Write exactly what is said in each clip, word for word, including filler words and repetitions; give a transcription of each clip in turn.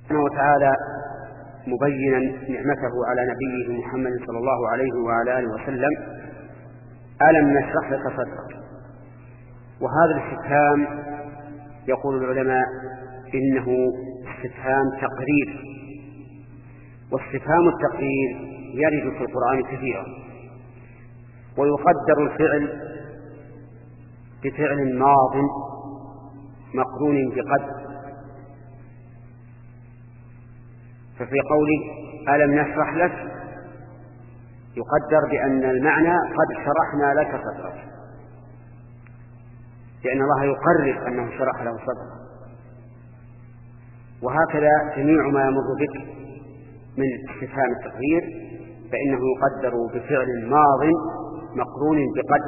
سبحانه وتعالى مبينا نعمته على نبيه محمد صلى الله عليه وعلى آله وسلم: ألم نشرح لك صدرك. وهذا الاستفهام يقول العلماء إنه استفهام تقرير، واستفهام التقرير يرد في القرآن كثيرا، ويقدر الفعل بفعل ماض مقرون بقد. ففي قوله ألم نشرح لك يقدر بأن المعنى قد شرحنا لك صدرك، لأن الله يقرر أنه شرح له صدرك. وهكذا جميع ما يمر بك من استفهام التقرير فإنه يقدر بفعل ماض مقرون بقد.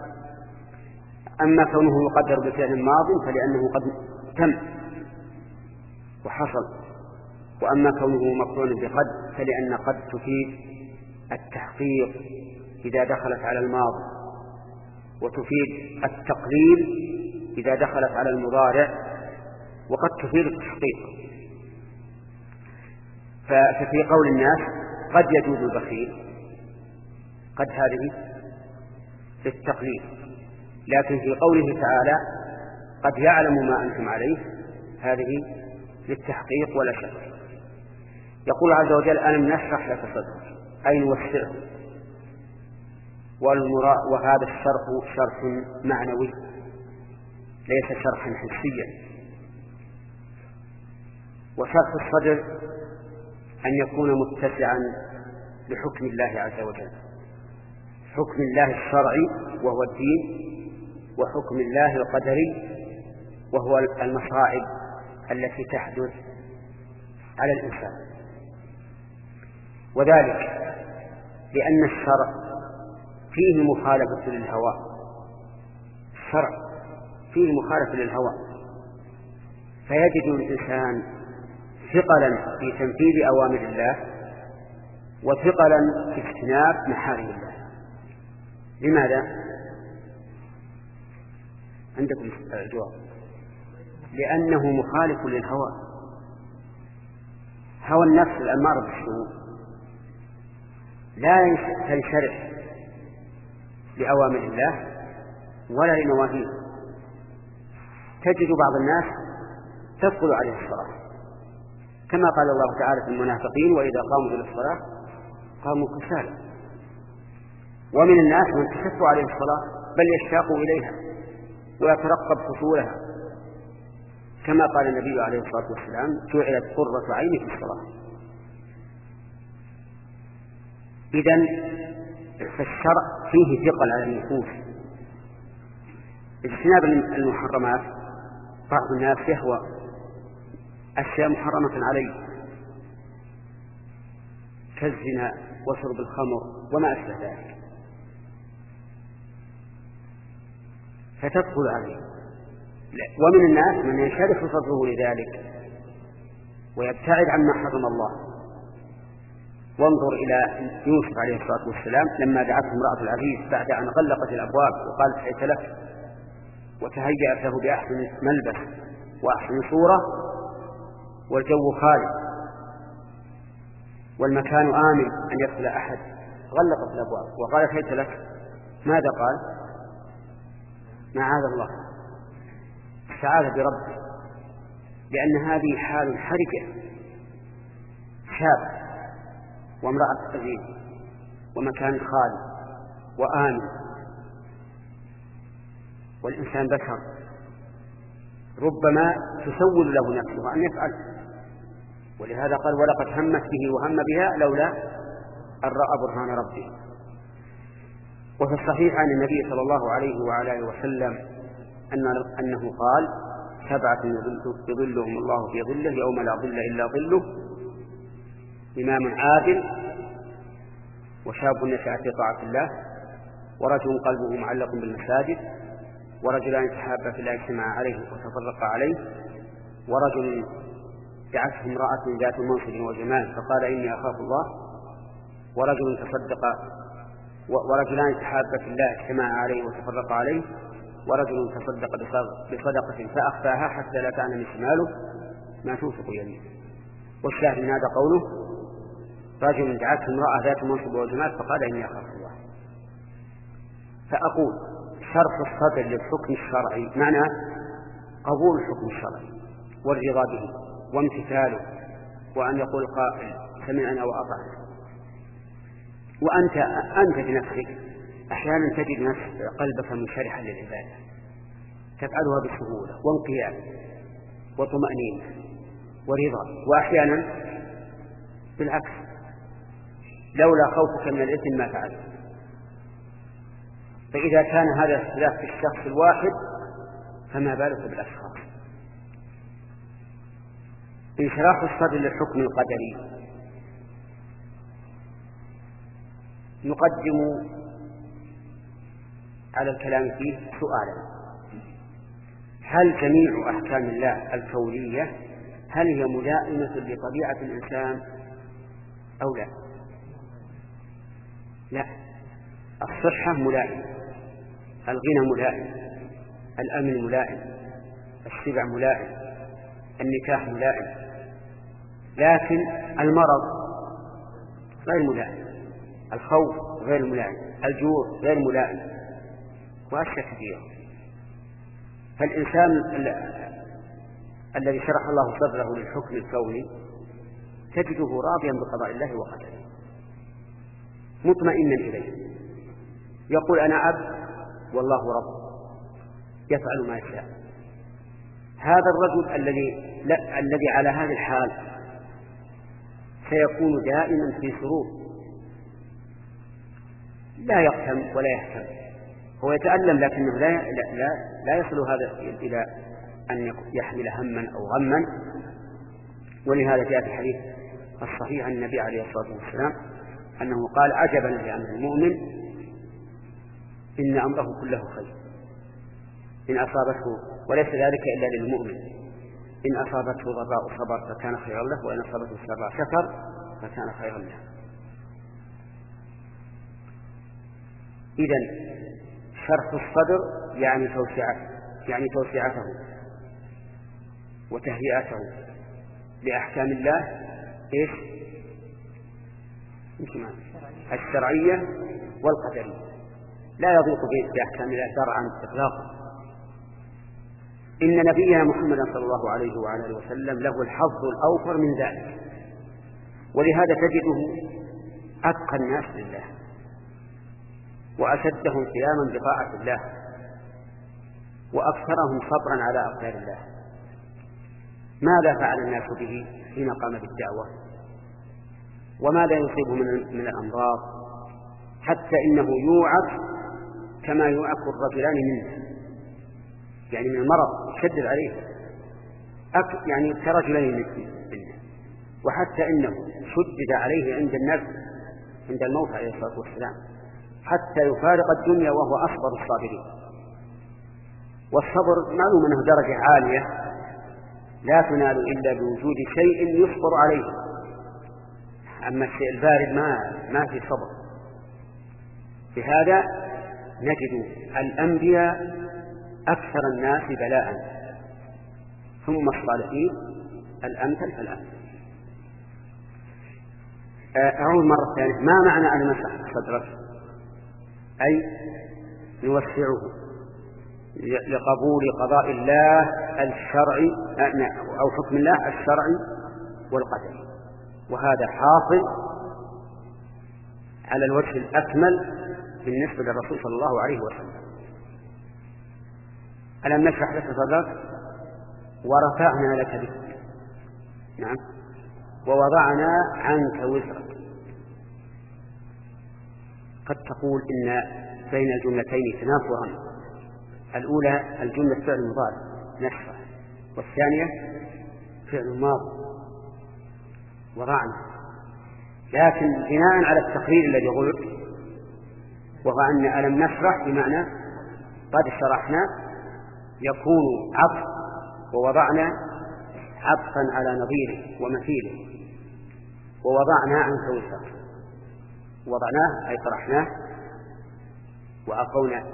أما كونه يقدر بفعل ماض فلأنه قد تم وحصل، وأما كونه مقرون بقد فلأن قد تفيد التحقيق إذا دخلت على الماضي، وتفيد التقليل إذا دخلت على المضارع، وقد تفيد التحقيق. ففي قول الناس قد يجوز البخيل، قد هذه للتقليل، لكن في قوله تعالى قد يعلم ما أنتم عليه هذه للتحقيق ولا شك. يقول عز وجل ألم نشرح لك صدرك أي نوسعه، وهذا الشرح شرح معنوي ليس شرحا حسيا. وشرح الصدر أن يكون متسعا لحكم الله عز وجل، حكم الله الشرعي وهو الدين، وحكم الله القدري وهو المصائب التي تحدث على الإنسان. وذلك لأن الشرع فيه مخالفة للهوى، الشرع فيه مخالفة للهوى، فيجد الإنسان ثقلا في تنفيذ أوامر الله وثقلا في اجتناب محارم الله. لماذا؟ عندكم الجواب: لأنه مخالف للهوى. هوى النفس الأمارة بالسوء لا تنشرح لأوامر الله ولا لنواهيه. تجد بعض الناس تثقل عليه الصلاة، كما قال الله تعالى في المنافقين: وإذا قاموا إلى الصلاة قاموا كسالى. ومن الناس من تشف عليه الصلاة بل يشتاق إليها ويترقب حصولها، كما قال النبي عليه الصلاة والسلام: جعلت قرة عيني في الصلاة. إذن فالشرع فيه ثقل على النفوس. اجتناب المحرمات، بعض الناس يهوى أشياء محرمة عليه كالزنا وشرب الخمر وما أشبه ذلك، فتدخل عليه. ومن الناس من ينشرح صدره لذلك ويبتعد عما حرم الله. وانظر إلى يوسف عليه الصلاة والسلام لما دعته امرأة العزيز بعد أن غلقت الأبواب وقالت حيث لك، وتهيأت له بأحسن ملبس وأحسن صورة، والجو خالي والمكان آمن أن يدخل أحد، غلقت الأبواب وقالت حيث لك. ماذا قال؟ معاذ الله، استعاذ بربه، لأن هذه حال حرجة. شاب وامرأة عزيز ومكان خالي وآمن، والإنسان بشر ربما تسول له نفسه أن يفعل، ولهذا قال: ولقد همت به وهم بها لولا أن رأى برهان ربه. وفي الصحيح عن النبي صلى الله عليه وعلى آله وسلم أنه قال: سبعة يظلهم الله في ظله يوم لا ظل إلا ظله: إمام عادل، وشاب نشأ في طاعة الله، ورجل قلبه معلق بالمساجد، ورجلان تحابا في الله اجتمعا عليه وتفرقا عليه، ورجل دعته امرأة ذات منصب وجمال فقال: إني أخاف الله، ورجل تصدق ورجلان تحابا في الله اجتمعا عليه وتفرقا عليه، ورجل تصدق بصدقة فأخفاها حتى لا تعلم شماله ما تنفق يمينه. والشاهد من هذا قوله: رجل دعته امرأة ذات منصب وجمال فقال إني أخاف الله. فأقول: شرح الصدر للحكم الشرعي معنى قبول الحكم الشرعي والرضا به وامتثاله، وأن يقول قائل: سمعنا وأطعنا. وأنت أنت بنفسك أحيانا تجد نفس قلبك منشرحا للعبادة، تفعلها بسهولة وانقياد وطمأنينة ورضا، وأحيانا بالعكس لولا خوفك من الإثم ما فعلت. فإذا كان هذا الاختلاف في الشخص الواحد فما بالك بالأشخاص. انشراح الصدر للحكم القدري نقدم على الكلام فيه سؤالا: هل جميع أحكام الله الكونية هل هي ملائمة لطبيعة الإنسان أو لا؟ لا. الصحة ملائمة، الغنى ملائم، الأمن ملائم، الشبع ملائم، النكاح ملائم، لكن المرض غير ملائم، الخوف غير ملائم، الجوع غير ملائم، وأشياء كثيرة. فالإنسان الذي شرح الله صدره للحكم الكوني تجده راضيا بقضاء الله وقدره مطمئنا إليه، يقول: أنا عبد والله رب، يفعل ما يشاء. هذا الرجل الذي لا الذي على هذه الحال سيكون دائما في سرور، لا يقسم ولا يهتم، هو يتألم لكنه لا لا لا يصل هذا إلى أن يحمل هما أو غما. ولهذا جاء في الحديث الصحيح عن النبي عليه الصلاة والسلام أنه قال: عجبا لأمر المؤمن إن أمره كله خير، إن أصابته، وليس ذلك إلا للمؤمن، إن أصابته ضراء صبر فكان خيرا له، وإن أصابته سراء شكر فكان خيرا له. إذن شرح الصدر يعني توسعة يعني توسعته وتهيئته لأحكام الله إيش؟ الشرعية والقدرية، لا يضيق بأحكام الله شرعا إطلاقا. إن نبينا محمد صلى الله عليه وعلى وسلم له الحظ الأوفر من ذلك، ولهذا تجده أتقى الناس لله وأشدهم قياما بطاعة الله وأكثرهم صبرا على أقدار الله. ماذا فعل الناس به حين قام بالدعوة؟ وماذا يصيبه من من الأمراض؟ حتى إنه يوعك كما يوعك الرجلان منه، يعني من المرض يشدد عليه أك يعني كرجلين منه. وحتى إنه شدد عليه عند الناس عند الموت عليه الصلاة والسلام حتى يفارق الدنيا وهو أصبر الصابرين. والصبر معلوم أنه درجة عالية لا تنال إلا بوجود شيء يصبر عليه، أما الشيء البارد ما ما في صبر. بهذا نجد الأنبياء أكثر الناس بلاء ثم الصالحين الأمثل فالأمثل. أعود مرة ثانية: ما معنى أن نمسح صدرك؟ أي نوسعه لقبول قضاء الله الشرعي أو حكم الله الشرعي والقدري، وهذا حاصل على الوجه الأكمل بالنسبة للرسول صلى الله عليه وسلم. ألم نشرح لك صدرك ورفعنا لك ذكرك، نعم، ووضعنا عنك وزرك. قد تقول إن بين الجملتين تنافرا، الأولى الجملة فعل مضارع نشرح، والثانية فعل ماضي وضعنا، لكن بناء على التقرير الذي قلت وهو أن ألم نشرح بمعنى قد شرحنا يكون عطف، ووضعنا عطفا على نظيره ومثيله. ووضعنا عنك وزرك، وضعناه أي طرحناه وعفونا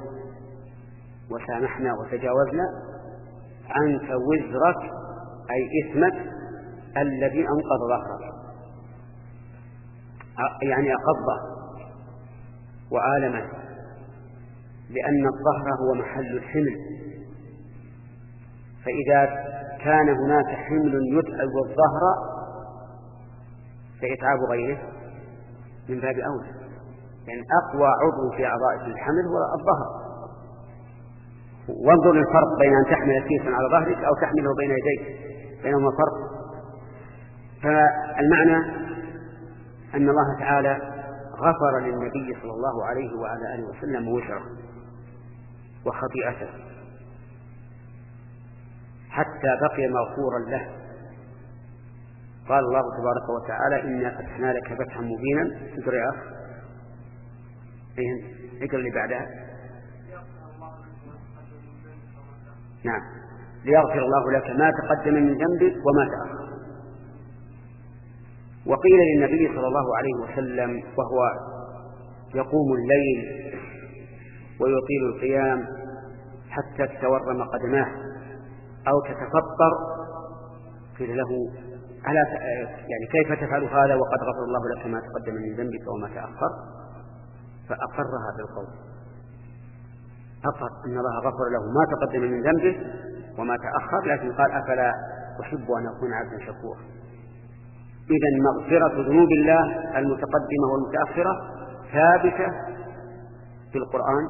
وسامحنا وتجاوزنا عنك وزرك أي إثمك الذي أنقض ظهره، يعني أقضه وآلمه، لأن الظهر هو محل الحمل، فإذا كان هناك حمل يتعب الظهر فإتعاب غيره من باب أولى، يعني أقوى عضو في أعضاء الحمل هو الظهر. وانظر الفرق بين أن تحمل كيسا على ظهرك أو تحمله بين يديك، بينهما فرق. فالمعنى أن الله تعالى غفر للنبي صلى الله عليه وعلى آله وسلم وزره وخطيئته حتى بقي مغفورا له. قال الله تبارك وتعالى: إنا فتحنا لك فتحا مبينا. اقرأ يا أخ، اقرأ اللي بعدها. نعم، ليغفر الله لك ما تقدم من ذنبك وما تأخر. وقيل للنبي صلى الله عليه وسلم وهو يقوم الليل ويطيل القيام حتى تتورم قدماه أو تتفطر، قيل له: ألا يعني كيف تفعل هذا وقد غفر الله لك ما تقدم من ذنبك وما تأخر؟ فأقرها بالقول، أقر أن الله غفر له ما تقدم من ذنبه وما تأخر، لكن قال: أفلا أحب أن أكون عبدا شكورا. إذن مغفرة ذنوب الله المتقدمة والمتأخرة ثابتة في القرآن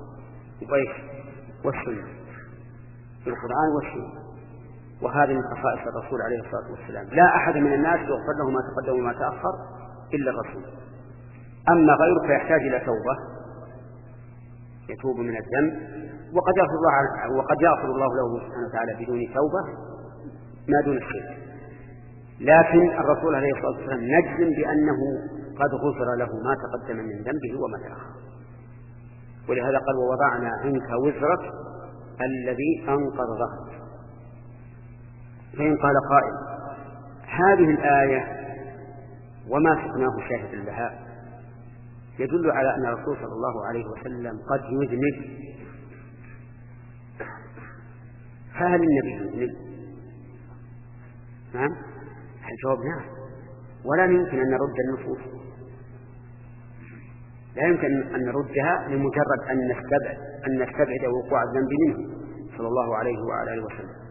والسنة، في القرآن والسنة، وهذه من خصائص الرسول عليه الصلاة والسلام. لا أحد من الناس يغفر له ما تقدم وما تأخر إلا الرسول. أما غيره فيحتاج إلى توبة، يتوب من الذنب، وقد يغفر الله وقد يغفر الله له سبحانه وتعالى بدون توبة ما دون الشرك. لكن الرسول عليه الصلاة والسلام نجزم بأنه قد غفر له ما تقدم من ذنبه وما تأخر، ولهذا قال: ووضعنا عنك وزرك الذي أنقض ظهرك. فإن قال قائل: هذه الآية وما سقناه شاهد لها يدل على أن الرسول صلى الله عليه وسلم قد يذنب، فهل النبي يذنب؟ نعم، الجواب نعم، ولا يمكن أن نرد النصوص، لا يمكن أن نردها لمجرد أن نستبعد أن نستبعد وقوع الذنب منه صلى الله عليه وعلى آله وسلم.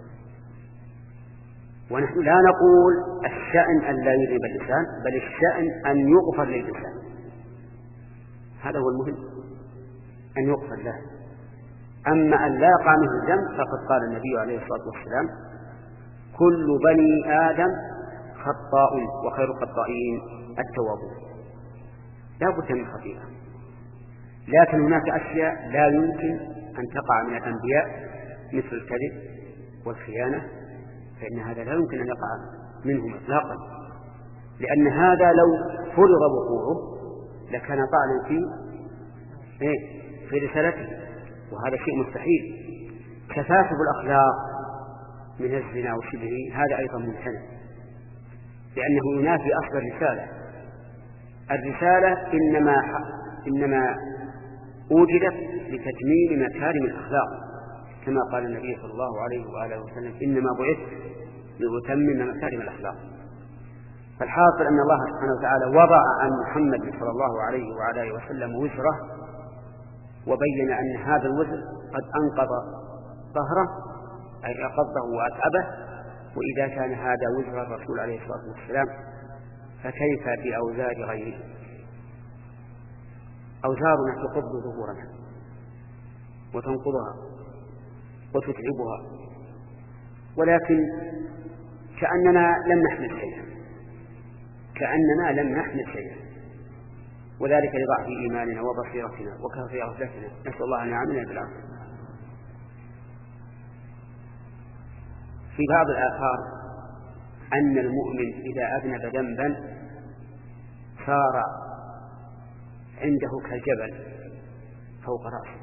ونحن لا نقول الشأن أن لا يذنب الإنسان، بل الشأن أن يغفر للإنسان، هذا هو المهم، أن يغفر له. أما أن لا يقع منه الذنب فقد قال النبي عليه الصلاة والسلام: كل بني آدم خطاء وخير الخطائين التوابون. لا بد من خطيئة، لكن هناك أشياء لا يمكن أن تقع من الأنبياء مثل الكذب والخيانة، فإن هذا لا يمكن أن يقع منهم إطلاقا، لأن هذا لو فرض وقوعه لكان طعنا في إيه؟ في رسالته، وهذا شيء مستحيل. كثافة الأخلاق من الزنا وشبهه هذا أيضا ممتنع، لأنه ينافي أصل الرسالة. الرسالة إنما إنما أوجدت لتتميم مكارم الأخلاق، كما قال النبي صلى الله عليه وآله وسلم: إنما بعثت لأتمم مكارم الأخلاق. فالحاصل أن الله سبحانه وتعالى وضع عن محمد صلى الله عليه وعلى آله وسلم وزره، وبين أن هذا الوزر قد أنقض ظهره، أي أقضه وأتعبه. وإذا كان هذا وزر الرسول عليه الصلاة والسلام فكيف بأوزار غيره؟ أوزارنا تقض ظهورنا وتنقضها وتتعبها، ولكن كأننا لم نحمل شيئا، كأننا لم نحمل شيئا، وذلك لضعف إيماننا وبصيرتنا وكثرة غفلتنا. نسأل الله أن يعاملنا بالعافية. في بعض الآثار أن المؤمن إذا أذنب ذنبا صار عنده كالجبل فوق رأسه،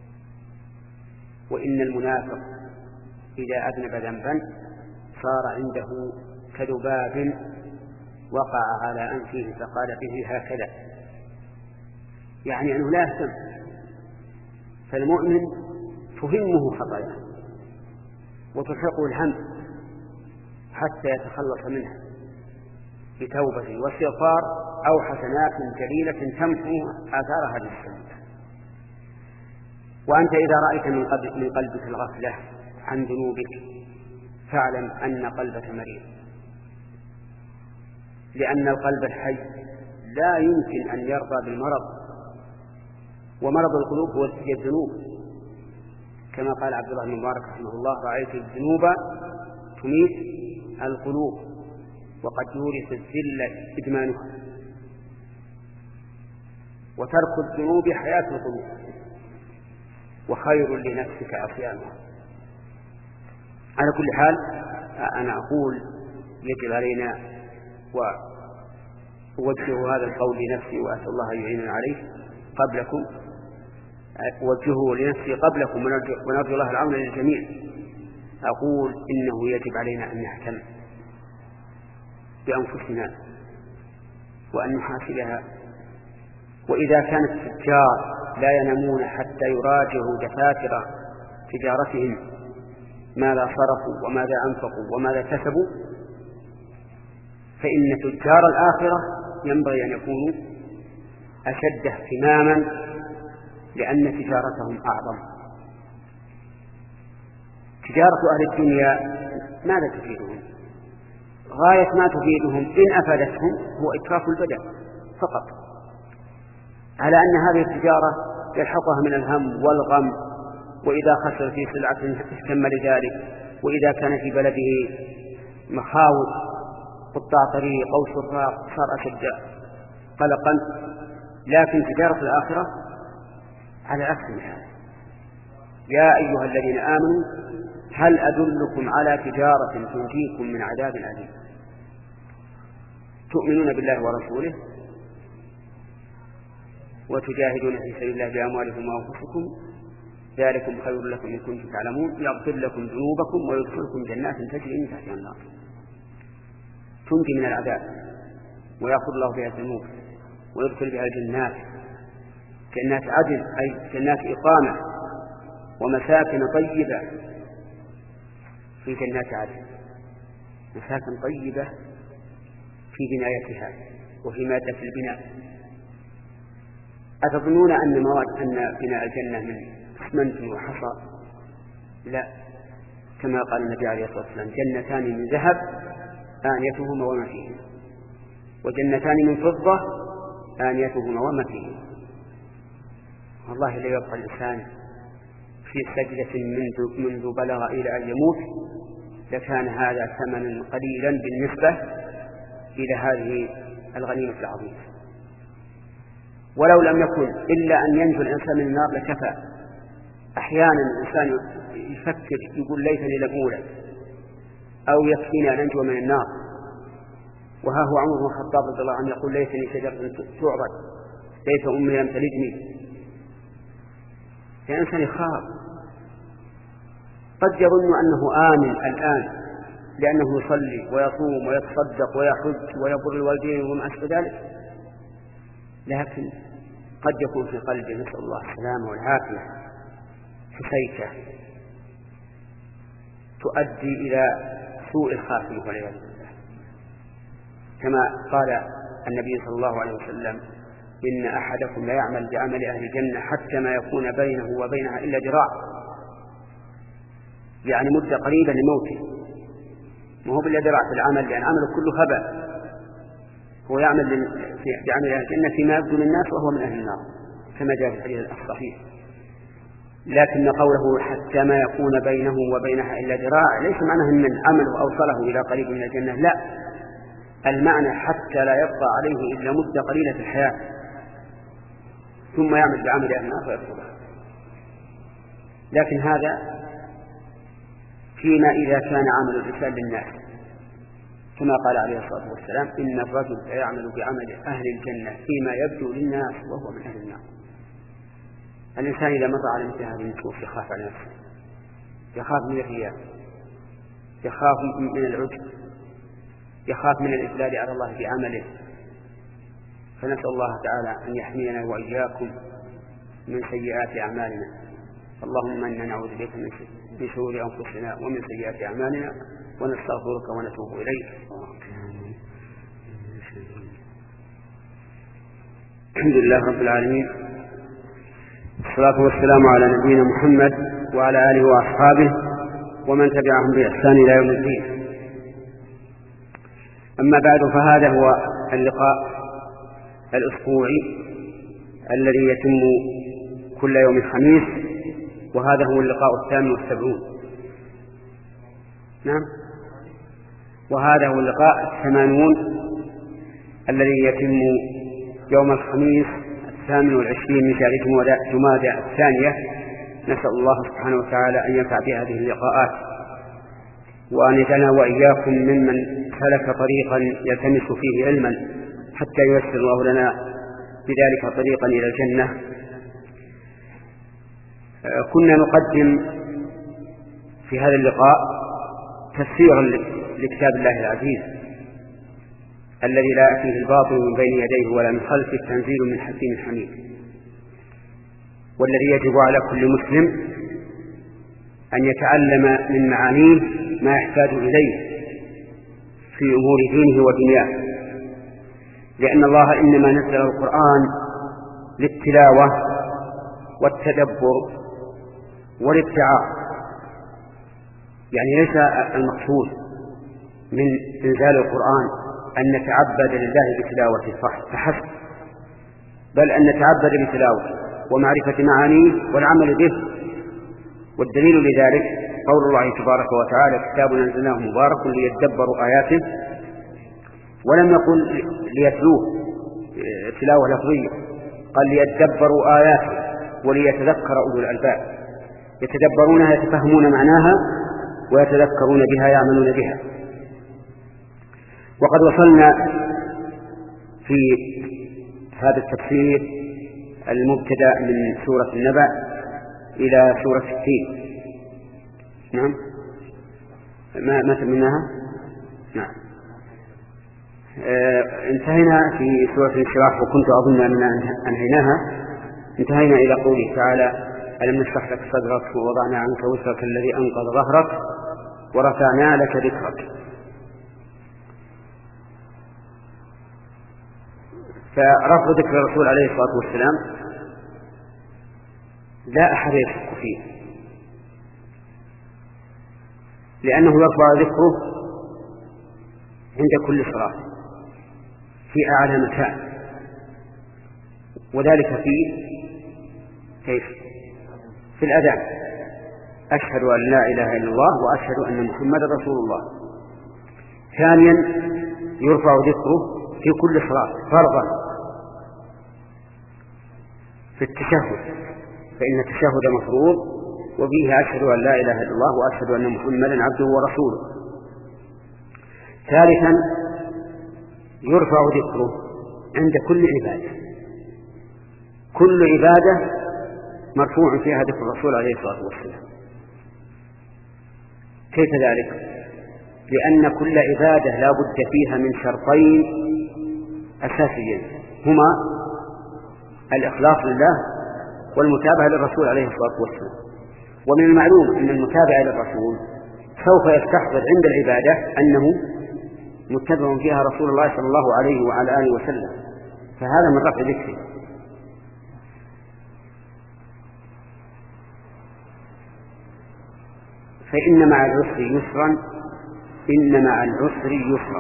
وإن المنافق إذا أذنب ذنبا صار عنده كذباب وقع على أنفه فقال به هكذا، يعني أنه لا يهتم. فالمؤمن تهمه خطاياه وتلحقه الهم، حتى يتخلص منها بتوبة واستغفار أو حسنات جليلة تمحو آثار هذه الذنوب. وأنت إذا رأيت من قلبك الغفلة عن ذنوبك فاعلم أن قلبك مريض، لأن القلب الحي لا يمكن أن يرضى بالمرض، ومرض القلوب هو الذنوب، كما قال عبد الله بن مبارك رحمه الله: رأيت الذنوب تميت القلوب وقد يورث الذل إدمانها، وترك الذنوب حياة القلوب، وخير لنفسك عصيانها. على كل حال أنا أقول يجب علينا، وأوجه هذا القول لنفسي وأسأل الله أن يعيننا عليه قبلكم، أوجهه لنفسي قبلكم ونرجو الله العون للجميع. أقول إنه يجب علينا أن نهتم بأنفسنا وأن نحاسبها، وإذا كان التجار لا ينامون حتى يراجعوا دفاتر تجارتهم ماذا صرفوا وماذا أنفقوا وماذا كسبوا، فإن تجار الآخرة ينبغي أن يكونوا أشد اهتماما، لأن تجارتهم أعظم. تجارة أهل الدنيا ماذا تفيدهم؟ غاية ما تفيدهم إن أفادتهم هو إتراف البدن فقط، على أن هذه التجارة يلحقها من الهم والغم، وإذا خسر في سلعة اهتم لذلك، وإذا كان في بلده مخاوف قطاع طريق أو سراق صار أشد قلقا. لكن تجارة الآخرة على عكس هذا: يا أيها الذين آمنوا هل أدلكم على تجارة تنجيكم من عذاب أليم تؤمنون بالله ورسوله وتجاهدون في سبيل الله بأموالكم وأنفسكم ذلكم خير لكم إن كنتم تعلمون يغفر لكم ذنوبكم ويدخلكم جنات تجري من تحتها الأنهار تنجي من العذاب ويغفر الله بها الذنوب ويدخل بها الجنات جنات عدن أي جنات إقامة ومساكن طيبة في جنات عدن، مساكن طيبة في بنايتها وفي مادة البناء. أتظنون أن مواد أن بناء الجنة من اسمنت وحصى؟ لا، كما قال النبي عليه الصلاة والسلام: جنتان من ذهب آنيتهما وما فيهما، وجنتان من فضة آنيتهما وما فيهما. والله لا يبقى الإنسان في سجدة منذ, منذ بلغ إلى أن يموت لكان هذا ثمنا قليلا بالنسبة إلى هذه الغنيمة العظيمة. ولو لم يكن إلا أن ينجو الإنسان من النار لكفى. أحيانا الإنسان يفكر يقول ليتني لم أولد، أو يكفيني أن أنجو من النار، وها هو عمر بن الخطاب رضي الله عنه يقول ليتني شجرة تعبد ليت أمي لم تلدني. الإنسان يخاف، قد يظن أنه آمن الآن لأنه يصلي ويصوم ويتصدق ويحج ويبر الوالدين وما أشبه ذلك، لكن قد يكون في قلبه نسأل الله السلامة والعافية حسيكة تؤدي إلى سوء الخاتمة والعياذ بالله، كما قال النبي صلى الله عليه وسلم: إن أحدكم لا يعمل بعمل أهل الجنة حتى ما يكون بينه وبينها إلا ذراع، يعني مدة قريبة لموته، ما هو بالله ذراع في العمل، لأن عمله كله هباء. هو يعمل بعمل أهل الجنة فيما يبدو للناس وهو من أهل النار كما جاء في الحديث الصحيح. لكن قوله حتى ما يكون بينه وبينها إلا ذراع ليس معناه أن عمله أوصله إلى قريب من الجنة، لا، المعنى حتى لا يبقى عليه إلا مدة قليلة في الحياة ثم يعمل بعمل أهل النار فيدخلها. لكن هذا فيما إذا كان عمل الإنسان للناس، كما قال عليه الصلاة والسلام: إن الرجل لا يعمل بعمل أهل الجنة فيما يبدو للناس وهو من أهل النار. الإنسان إذا مر على مثل هذه النصوص يخاف على نفسه، يخاف من الرياء، يخاف من العجب، يخاف من الإفلال على الله بعمله. فنسأل الله تعالى أن يحمينا وإياكم من سيئات أعمالنا. اللهم إنا نعوذ بك من شرور أنفسنا ومن سيئات أعمالنا، ونستغفرك ونتوب إليك. الحمد لله رب العالمين، والصلاة والسلام على نبينا محمد وعلى آله وأصحابه ومن تبعهم بإحسان إلى يوم الدين. أما بعد، فهذا هو اللقاء الأسبوعي الذي يتم كل يوم الخميس، وهذا هو اللقاء الثامن والسبعون. نعم، وهذا هو اللقاء الثمانون الذي يتم يوم الخميس الثامن والعشرين من شهر جمادى الثانية. نسأل الله سبحانه وتعالى أن ينفع بهذه اللقاءات، وأن يجعلنا وإياكم ممن سلك طريقا يلتمس فيه علما حتى ييسر الله لنا بذلك طريقا إلى الجنة. كنا نقدم في هذا اللقاء تفسيرا لكتاب الله العزيز الذي لا يأتيه الباطل من بين يديه ولا من خلفه، تنزيل من حكيم حميد، والذي يجب على كل مسلم أن يتعلم من معانيه ما يحتاج إليه في أمور دينه ودنياه، لأن الله إنما نزل القرآن للتلاوة والتدبر والابتعاء، يعني ليس المقصود من إنزال القرآن أن نتعبد لله بتلاوته فحسب، بل أن نتعبد بتلاوته ومعرفة معانيه والعمل به. والدليل لذلك قول الله تبارك وتعالى: كتاب أنزلناه مبارك ليدبروا آياته، ولم يقل ليتلوه تلاوة لفظية، قال ليدبروا آياته وليتذكر أولو الألباب، يتدبرونها يتفهمون معناها ويتذكرون بها يعملون بها. وقد وصلنا في هذا التفسير المبتدأ من سورة النبأ إلى سورة التين. نعم، ما ما تمناها. نعم، آه انتهينا في سورة الانشراح، وكنت أظن أننا أنهيناها. انتهينا إلى قوله تعالى: ألم نشرح لك صدرك ووضعنا عنك وزرك الذي أنقض ظهرك ورفعنا لك ذكرك. فرفع ذكر الرسول عليه الصلاة والسلام لا أحد يشك فيه، لأنه يرفع ذكره عند كل صلاة في أعلى مكان، وذلك في كيف في الأذان: أشهد أن لا إله إلا الله وأشهد أن محمدا رسول الله. ثانيا، يرفع ذكره في كل صلاة فرضا في التشهد، فإن التشهد مفروض، وفيه أشهد أن لا إله إلا الله وأشهد أن محمدا عبده ورسوله. ثالثا، يرفع ذكره عند كل عبادة، كل عبادة مرفوع فيها ذكر الرسول عليه الصلاة والسلام. كيف ذلك؟ لأن كل عبادة لا بد فيها من شرطين أساسيين، هما الإخلاص لله والمتابعة للرسول عليه الصلاة والسلام. ومن المعلوم أن المتابعة للرسول سوف يستحضر عند العبادة أنه متبع فيها رسول الله صلى الله عليه وعلى آله وسلم، فهذا من رفع ذكره. فإن مع العسر يسرا، إن مع العسر يسرا.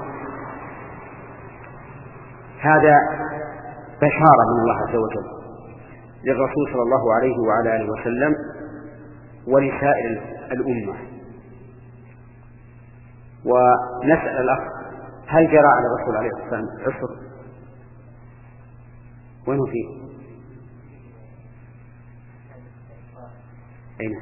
هذا بشارة من الله عز وجل للرسول صلى الله عليه وعلى آله وسلم ولسائر الأمة. ونسأل الأخ: هل جرى على الرسول عليه الصلاة والسلام عسر؟ وين فيه؟ أين؟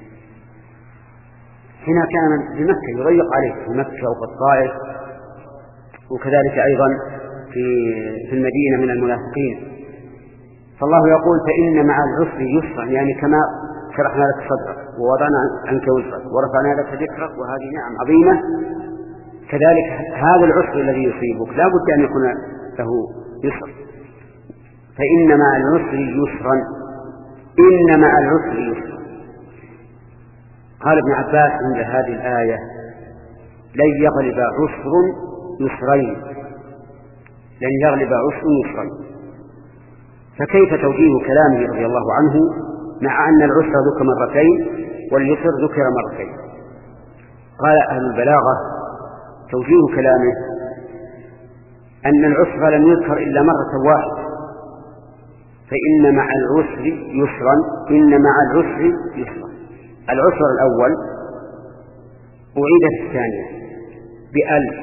هنا كان في مكة يضيق عليه، في مكة وفي الطائف، وكذلك أيضا في في المدينة من المنافقين. فالله يقول: فإن مع العسر يسرا، يعني كما شرحنا لك صدرك ووضعنا عنك وزرك ورفعنا لك ذكرك، وهذه نعم عظيمة. كذلك هذا العسر الذي يصيبك لا بد أن يكون له يسر. فإن مع العسر يسرا، إن مع العسر يسرا. قال ابن عباس عند هذه الآية: لن يغلب عسر يسرين، لن يغلب عسر يسرين. فكيف توجيه كلامه رضي الله عنه مع أن العسر ذكر مرتين واليسر ذكر مرتين؟ قال أهل البلاغة توجيه كلامه أن العسر لم يذكر إلا مرة واحدة، فإن مع العسر يسرا، إن مع العسر يسرا. العسر الأول أعيد في الثانية بألف،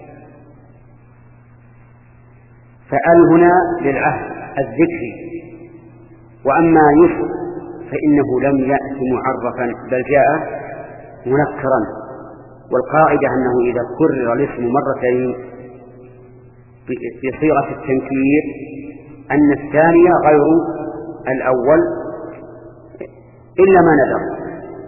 فأل هنا للعهد الذكري، وأما يسر فإنه لم يأت معرفا بل جاء منكرا، والقاعدة أنه إذا كرر الاسم مرتين بصيغة التنكير أن الثانية غير الأول إلا ما ندر،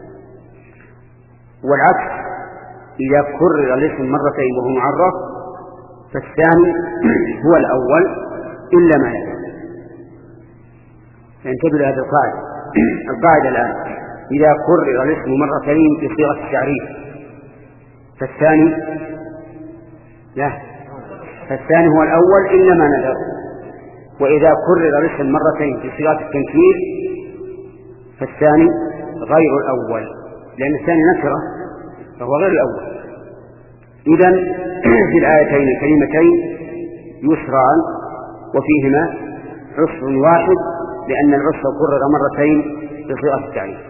والعكس إذا كرر الاسم مرتين وهو معرف فالثاني هو الأول إلا ما ندر. فانتبهوا لهذه القاعدة. القاعدة الآن إذا كرر الاسم مرتين بصيغة التعريف فالثاني لا فالثاني هو الأول إلا ما ندر، وإذا كرر الاسم مرتين بصيغة التنكير فالثاني غير الأول، لأن الثاني نكرة فهو غير الأول. إذن في الآيتين الكريمتين يسران وفيهما عسر واحد، لأن العسر كرر مرتين بصيغة التعريف.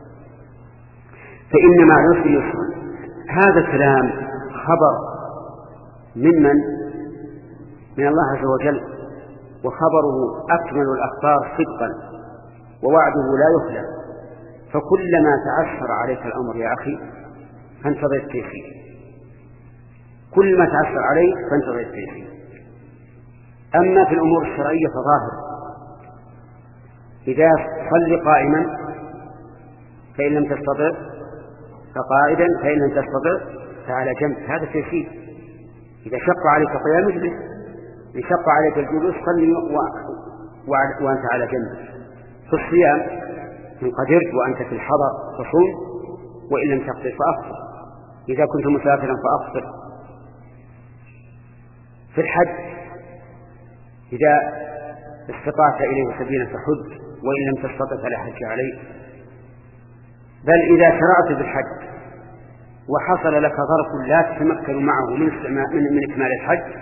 فإن مع العسر يسرا، هذا الكلام خبر ممن من الله عز وجل، وخبره أكمل الأخبار صدقا ووعده لا يخلف، فكلما تعسر عليك الأمر يا أخي فانتظر التيسير، كل ما تعسر عليك فانتظر التيسير. أما في الأمور الشرعية فظاهر، إذا صل قائما فإن لم تستطع فقائدا، فإن لم تستطع فعلى جنب، هذا تيسير. إذا شق عليك قيام اجلس، إن شق عليك الجلوس صلي وأنت على جنب. في الصيام إن قدرت وأنت في الحضر فصوم، وإن لم تقدر فأفطر، إذا كنت مسافرا فأفطر. في الحج إذا استطعت إليه سبيلا فحج، وإن لم تستطع فلا حج عليه. بل إذا شرعت بالحج وحصل لك ظرف لا تتمكن معه من, من, من إكمال الحج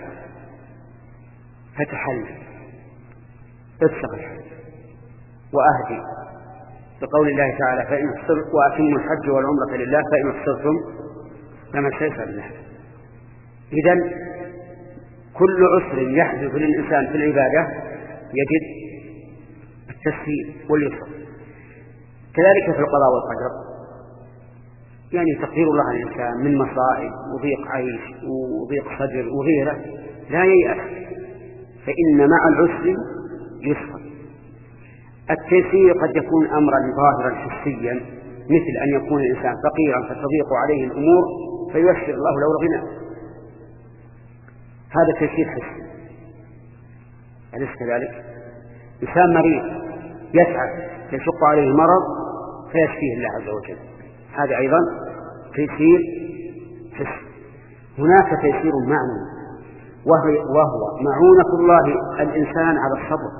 فتحل، افسخ الحج وأهدي، بقول الله تعالى فإن احصرتم وأتموا الحج والعمرة لله فإن احصرتم فما استيسر له. إذن كل عسر يحدث للإنسان في العبادة يجد التسهيل واليسر. كذلك في القضاء والقدر، يعني تقدير الله على الإنسان من مصائب وضيق عيش وضيق صدر وغيره لا ييأس، فإن مع العسر يسرا. التيسير قد يكون أمرا ظاهرا حسيا، مثل أن يكون الإنسان فقيرا فتضيق عليه الأمور فييسر الله له الغنى، هذا تيسير حسي. أليس كذلك؟ إنسان مريض يسعى يشق عليه المرض فيشفيه الله عز وجل، هذا أيضا تيسير حسي. هناك تيسير معنوي وهو معونة الله الإنسان على الصبر،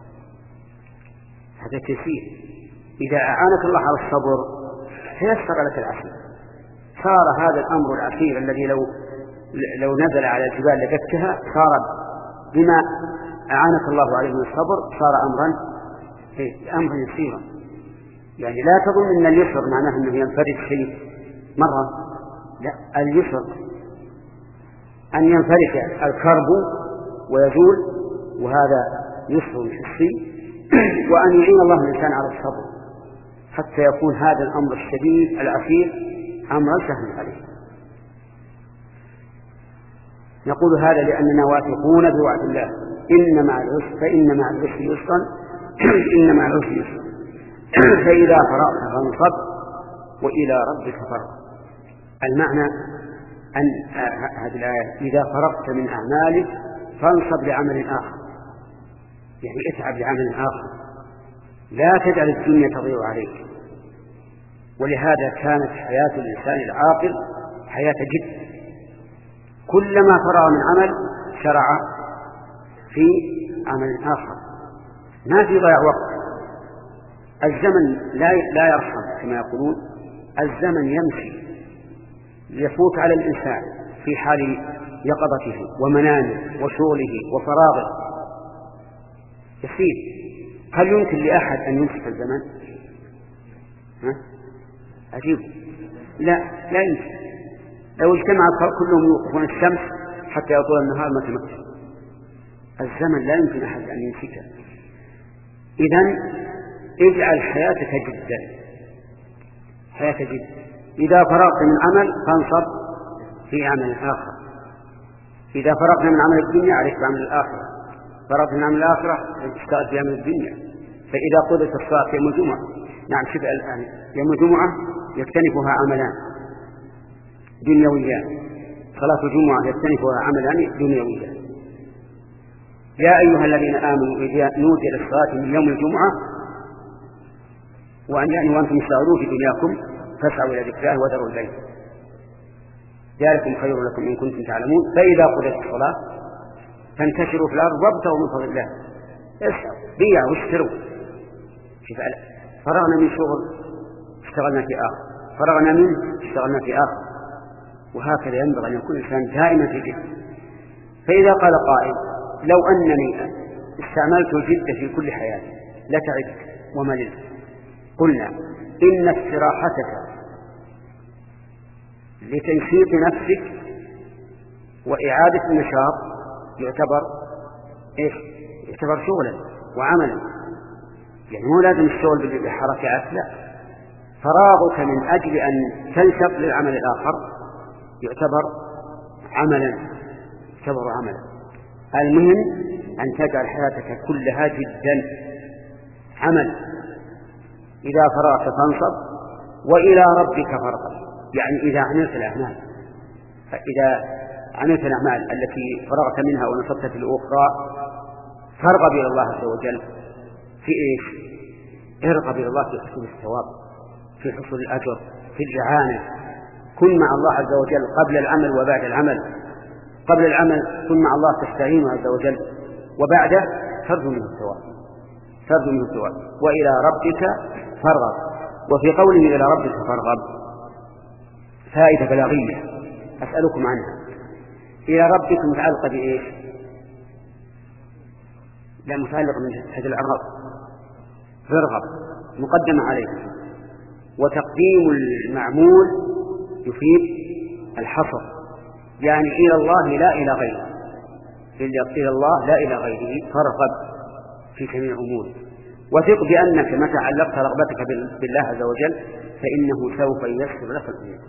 هذا تيسير. إذا أعانك الله على الصبر تيسر لك العسير، صار هذا الأمر العسير الذي لو لو نزل على الجبال لدكتها صار بما أعانك الله عليه من الصبر صار أمرا أمرا يسيرا. يعني لا تظن أن اليسر معناه أنه ينفرد شيء مرة، لا، اليسر أن ينفرد الكرب ويزول، وهذا يسر حسي، وأن يعين الله الإنسان على الصبر حتى يكون هذا الأمر الشديد العسير أمرا سهلا عليه. نقول هذا لأننا واثقون بوعد الله إن مع العسر فإن مع العسر يسرا إن مع العسر يسرا فإذا فرغت فانصب وإلى ربك فارغب. المعنى أن هذه الآية إذا فرغت من أعمالك فانصب لعمل آخر، يعني اتعب لعمل آخر، لا تجعل الدنيا تضيع عليك. ولهذا كانت حياة الإنسان العاقل حياة جد، كلما فرغ من عمل شرع في عمل آخر، ما في ضياع وقت. الزمن لا لا يرحم كما يقولون، الزمن يمشي يفوت على الإنسان في حال يقظته ومنامه وشغله وفراغه يسير. هل يمكن لأحد أن يمسك الزمن؟ ها؟ عجيب، لا لا يمكن. لو اجتمع كلهم يوقفون الشمس حتى يطول النهار ما تمكن. الزمن لا يمكن أحد أن يمسكه. إذن اجعل حياتك جدا، حياتك جدا. إذا فرغت من عمل فانصب في عمل آخر. إذا فرغت من عمل الدنيا عليك بعمل الآخرة، فرغت من عمل الآخرة اشتغل في عمل الدنيا. فإذا قضت الصلاة يوم الجمعة، نعم شوف الآن يوم الجمعة يكتنفها عملان دنيويان، صلاة الجمعة يكتنفها عملان دنيويان. يا أيها الذين آمنوا إذا نودي للصلاة من يوم الجمعة وأن يعني وأنتم مشتغلون في دنياكم فاسعوا إلى ذكر الله وذروا البيع، ذلكم خير لكم إن كنتم تعلمون. فإذا قضت الصلاة فانتشروا في الأرض وابتغوا من فضل الله، اسعوا بيعوا واشتروا. شوف فرغنا من شغل اشتغلنا في آخر، فرغنا منه اشتغلنا في آخر، وهكذا ينبغي أن يكون الإنسان دائما في جد. فإذا قال قائل لو أنني استعملت الجد في كل حياتي لتعبت ومللت، قلنا إن استراحتك لتنشيط نفسك وإعادة النشاط يعتبر إيش؟ يعتبر شغلا وعملا. يعني مو لازم الشغل بالحركات، لا، فراغك من أجل أن تنشط للعمل الآخر يعتبر عملا، يعتبر عملا. المهم أن تجعل حياتك كلها جدا عمل. إذا فرغت فانصب وإلى ربك فارغب، يعني إذا عملت الأعمال، فإذا عملت الأعمال التي فرغت منها ونصبت في الأخرى فارغب إلى الله عز وجل في إيش؟ ارغب إلى الله في حصول الثواب، في حصول الأجر، في الإعانة. كن مع الله عز وجل قبل العمل وبعد العمل. قبل العمل كن مع الله تستعين عز وجل، وبعده ترجو منه الثواب، ترجو منه الثواب. وإلى ربك فارغب. وفي قوله إلى ربك فارغب فائدة بلاغية أسألكم عنها. إلى ربك متعلقة بإيش؟ لا، متعلقة من هذا العرب، فارغب مقدمة عليه، وتقديم المعمول يفيد الحصر، يعني إلى الله لا إلى غيره، إلى الله لا إلى غيره فارغب في جميع أموره. وثق بأنك متى علقت رغبتك بالله عز وجل فإنه سوف ييسر لك الأمور.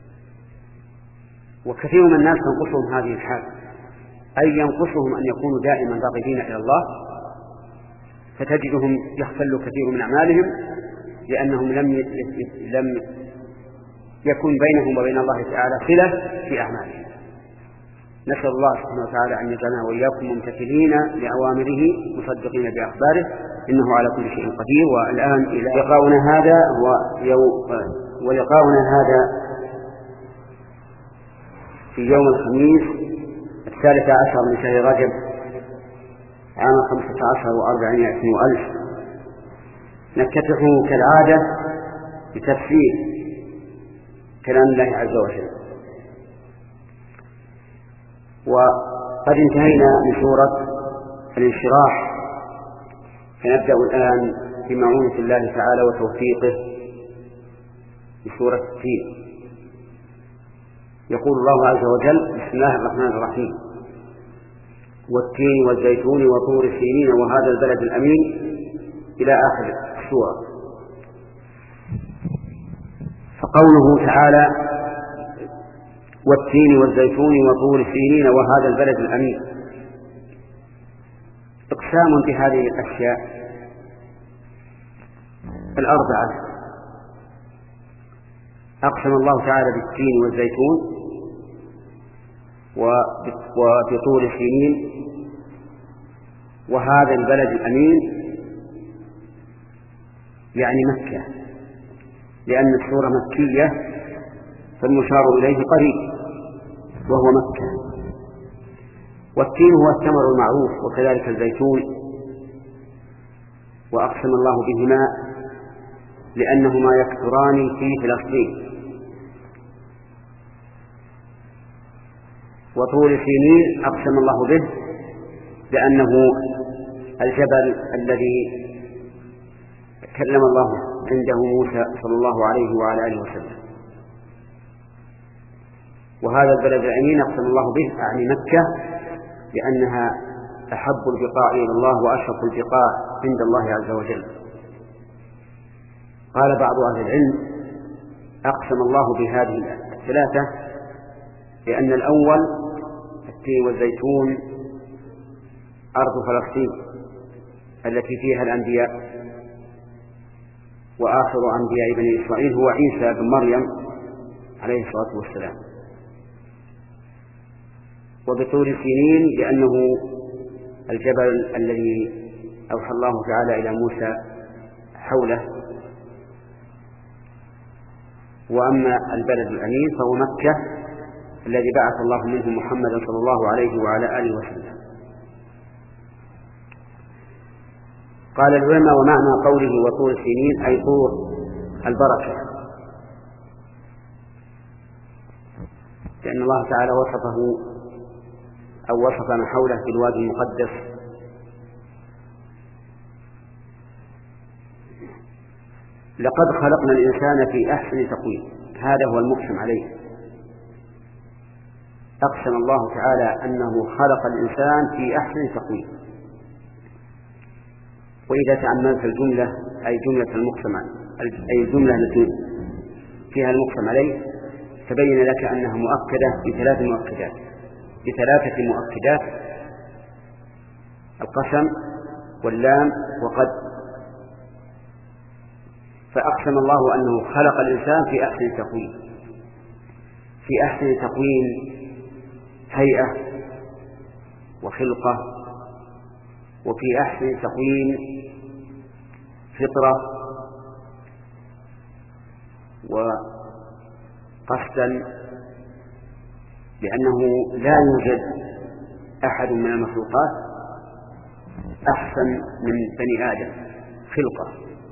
وكثير من الناس تنقصهم هذه الحال، أي ينقصهم أن يكونوا دائما راغبين إلى الله، فتجدهم يختل كثير من أعمالهم لأنهم لم لم يكن بينهم وبين الله تعالى صلة في أعمالهم. نسأل الله سبحانه وتعالى أن يجعلنا وإياكم ممتثلين لأوامره مصدقين بأخباره، إنه على كل شيء قدير. والآن إلى لقاؤنا هذا ولقاؤنا هذا في يوم الخميس الثالث عشر من شهر رجب عام خمسة عشر وأربعمائة وألف، نفتتح كالعادة بتفسير كلام الله عز وجل. وقد انتهينا من سورة الانشراح، فنبدأ الآن بمعونة الله تعالى وتوفيقه بسورة التين. يقول الله عز وجل: بسم الله الرحمن الرحيم، والتين والزيتون وطور السينين وهذا البلد الأمين، إلى آخر السورة. فقوله تعالى والتين والزيتون وطور السينين وهذا البلد الأمين اقسام بهذه الأشياء الأربعة. أقسم الله تعالى بالتين والزيتون وبطور السينين وهذا البلد الأمين، يعني مكة، لأن السورة مكية فالمشار إليه قريب وهو مكة. والتين هو الثمر المعروف، وكذلك الزيتون، وأقسم الله بهما لأنهما يكثران في فلسطين. وطور سينين أقسم الله به لأنه الجبل الذي كلم الله عنده موسى صلى الله عليه وعلى آله وسلم. وهذا البلد الأمين أقسم الله به أعني مكة، لأنها أحب البقاع إلى الله وأشرف البقاع عند الله عز وجل. قال بعض أهل العلم أقسم الله بهذه الثلاثة لأن الأول التين والزيتون أرض فلسطين التي فيها الأنبياء، وآخر أنبياء بني إسرائيل هو عيسى بن مريم عليه الصلاة والسلام. وبطور سينين لأنه الجبل الذي أوحى الله تعالى إلى موسى حوله. وأما البلد الأمين فهو مكة الذي بعث الله منه محمدا صلى الله عليه وعلى آله وسلم. قال العلماء ومعنى قوله وطور سينين أي طور البركة، لأن الله تعالى وصفه أو وصف ما حوله بالوادي المقدس. لقد خلقنا الإنسان في أحسن تقويم، هذا هو المقسم عليه. أقسم الله تعالى أنه خلق الإنسان في أحسن تقويم. وإذا تأملت الجملة أي جملة المقسم أي الجملة التي فيها المقسم عليه تبين لك أنها مؤكدة بثلاث مؤكدات بثلاثة مؤكدات: القسم واللام وقد. فأقسم الله أنه خلق الإنسان في أحسن تقويم، في أحسن تقويم هيئة وخلقة، وفي أحسن تقويم فطرة وقصدا، لأنه لا يوجد أحد من المخلوقات أحسن من بني آدم خلقة.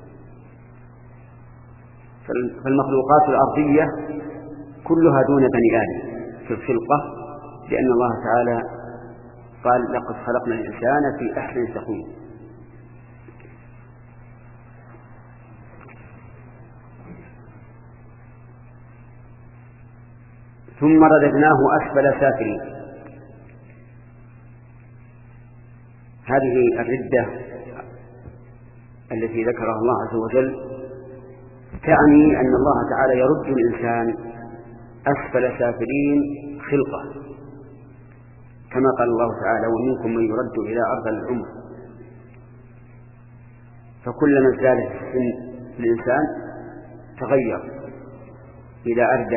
فالمخلوقات الأرضية كلها دون بني آدم في الخلقة، لأن الله تعالى قال لقد خلقنا الإنسان في أحسن تقويم. ثم رددناه أسفل سافلين. هذه الردة التي ذكرها الله عز وجل تعني أن الله تعالى يرد الإنسان أسفل سافلين خلقة، كما قال الله تعالى ومنكم من يرد إلى أرض العمر. فكلما ازداد السن الإنسان تغير إلى أردع،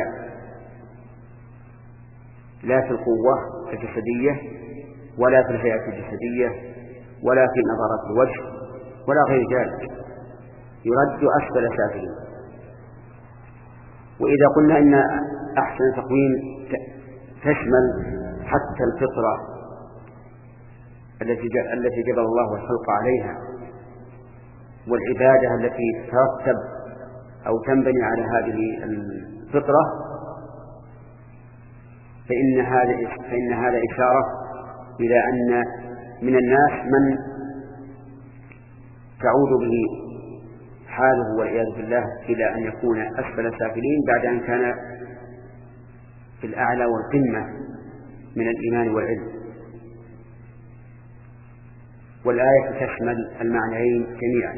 لا في القوة الجسدية ولا في الهيئة الجسدية ولا في نظرة الوجه ولا غير ذلك، يرد أسفل سافلين. وإذا قلنا إن أحسن تقويم تشمل حتى الفطرة التي التي جبل الله الخلق عليها، والعبادة التي ترتب أو تنبني على هذه الفطرة، فإن هذا فإن هذا إشارة إلى أن من الناس من تعود به حاله والعياذ بالله إلى أن يكون أسفل سافلين بعد أن كان في الأعلى والقمة من الإيمان والعلم. والآية تشمل المعنيين جميعا.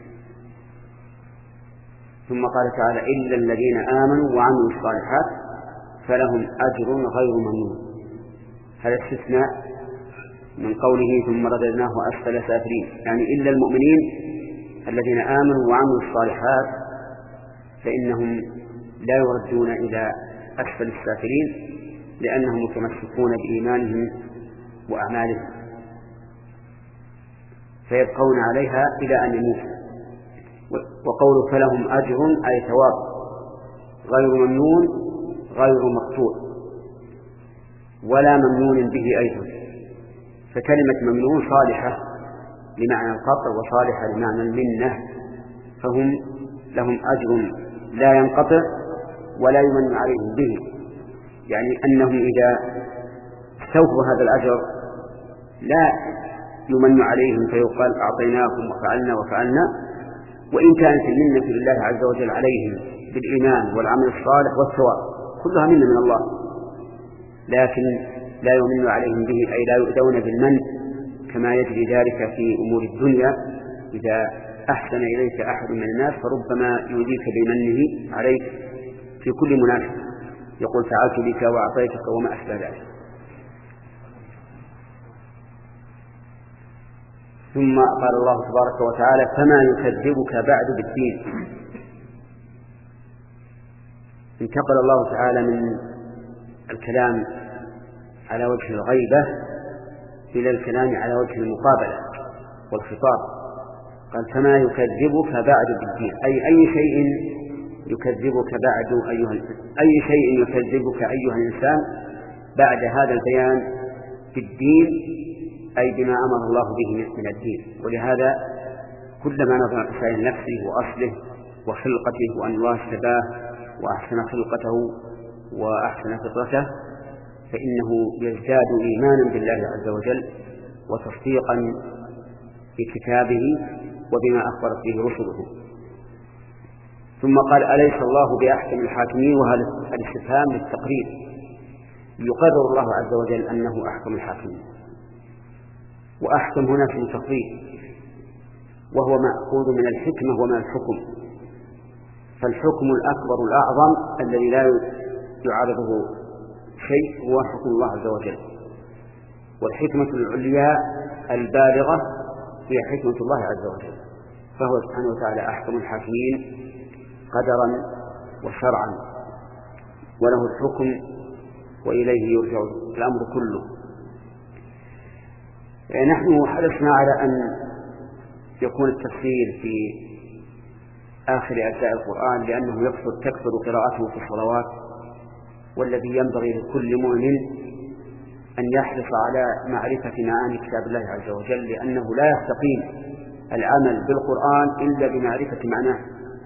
ثم قال تعالى إلا الذين آمنوا وعملوا الصالحات فلهم أجر غير ممنون. هذا استثناء من قوله ثم رددناه أسفل سافلين، يعني إلا المؤمنين الذين آمنوا وعملوا الصالحات فإنهم لا يردون إلى أسفل السافلين، لأنهم متمسكون بإيمانهم وأعمالهم فيبقون عليها إلى أن يموتوا. وقول فلهم أجر أي ثواب غير ممنون غير مقطوع ولا ممنون به أيضا، فكلمة ممنون صالحة لمعنى القطع وصالحة لمعنى المنة، فهم لهم أجر لا ينقطع ولا يمن عليهم به، يعني أنهم إذا استوفوا هذا الأجر لا يمن عليهم فيقال أعطيناكم وفعلنا وفعلنا، وإن كانت المنة لله عز وجل عليهم بالإيمان والعمل الصالح والثواب كلها منة من الله، لكن لا يمن عليهم به، أي لا يؤذون بالمن كما يجري ذلك في أمور الدنيا. إذا أحسن إليك أحد من الناس فربما يؤذيك بمنه عليك في كل مناسبة، يقول فعلت بك وأعطيتك وما أشبه ذلك. ثم قال الله تبارك وتعالى فما يكذبك بعد بالدين. انتقل الله تعالى من الكلام على وجه الغيبة إلى الكلام على وجه المقابلة والخطاب، قال فما يكذبك بعد بالدين، أي أي شيء يكذبك بعد أيها أي شيء يكذبك أيها الإنسان بعد هذا البيان بالدين، أي بما أمر الله به من الدين. ولهذا كلما نظر الإنسان لنفسه وأصله وخلقته وأن الله اشتباه وأحسن خلقته وأحسن فطرته فإنه يزداد إيمانا بالله عز وجل وتصديقا بكتابه وبما أخبرت به رسله. ثم قال أليس الله بأحكم الحاكمين، وهذا الاستفهام للتقرير يقرر الله عز وجل أنه أحكم الحاكمين. وأحكم هنا في تقرير، وهو مأخوذ من الحكمة وما الحكم، فالحكم الأكبر الأعظم الذي لا يعارضه شيء هو حكم الله عز وجل، والحكمة العليا البالغة هي حكمة الله عز وجل، فهو سبحانه وتعالى أحكم الحاكمين قدرا وشرعا، وله الحكم وإليه يرجع الأمر كله. نحن حرصنا على أن يكون التفسير في آخر أجزاء القرآن لأنه يكثر تكثر قراءته في الصلوات، والذي ينبغي لكل مؤمن أن يحرص على معرفة معاني كتاب الله عز وجل، لأنه لا يستقيم العمل بالقرآن إلا بمعرفة معناه،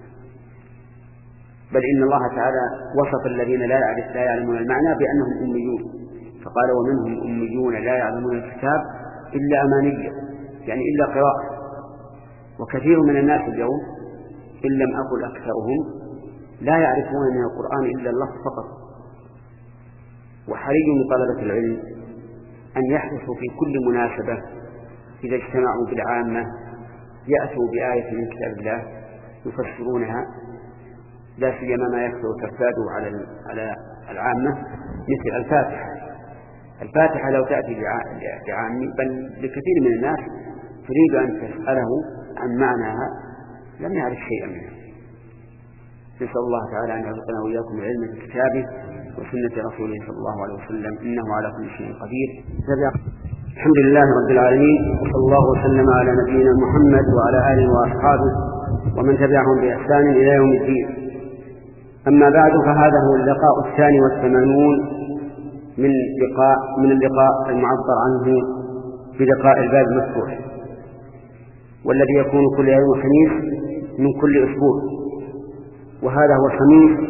بل إن الله تعالى وصف الذين لا يعرف لا يعلمون المعنى بأنهم أميون، فقال ومنهم أميون لا يعلمون الكتاب إلا أمانية، يعني إلا قراءة. وكثير من الناس اليوم إن لم أقل أكثرهم لا يعرفون من القرآن إلا اللفظ فقط. وحري بطلبة العلم أن يحرصوا في كل مناسبة إذا اجتمعوا بالعامة يأتوا بآية من كتاب الله يفسرونها، لا سيما ما يكثر ترتاده على على العامة مثل الفاتحة. الفاتحة لو تأتي لعامي بل لكثير من الناس تريد أن تسأله عن معناها لم يعرف شيئا منها. نسأل الله تعالى أن يرزقنا وإياكم العلم في كتابه وسنة رسوله صلى الله عليه وسلم، إنه على كل شيء قدير. الحمد لله رب العالمين، وصلى الله وسلم على نبينا محمد وعلى آله وأصحابه ومن تبعهم بإحسان إلى يوم الدين. أما بعد، فهذا هو اللقاء الثاني والثمانون من لقاء من اللقاء المعبر عنه بلقاء الباب المفتوح، والذي يكون كل يوم خميس من كل أسبوع، وهذا هو الخميس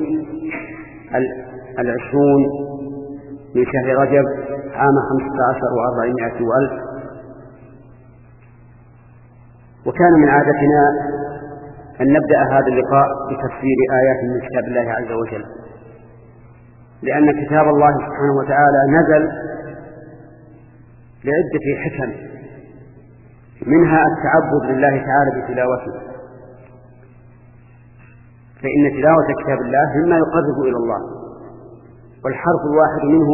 العشرون من شهر رجب عام خمسة عشر وأربعمائة وألف. وكان من عادتنا أن نبدأ هذا اللقاء بتفسير آيات من كتاب الله عز وجل، لأن كتاب الله سبحانه وتعالى نزل لعدة حكم، منها التعبد لله تعالى بتلاوته، فإن تلاوة كتاب الله مما يقرب إلى الله، والحرف الواحد منه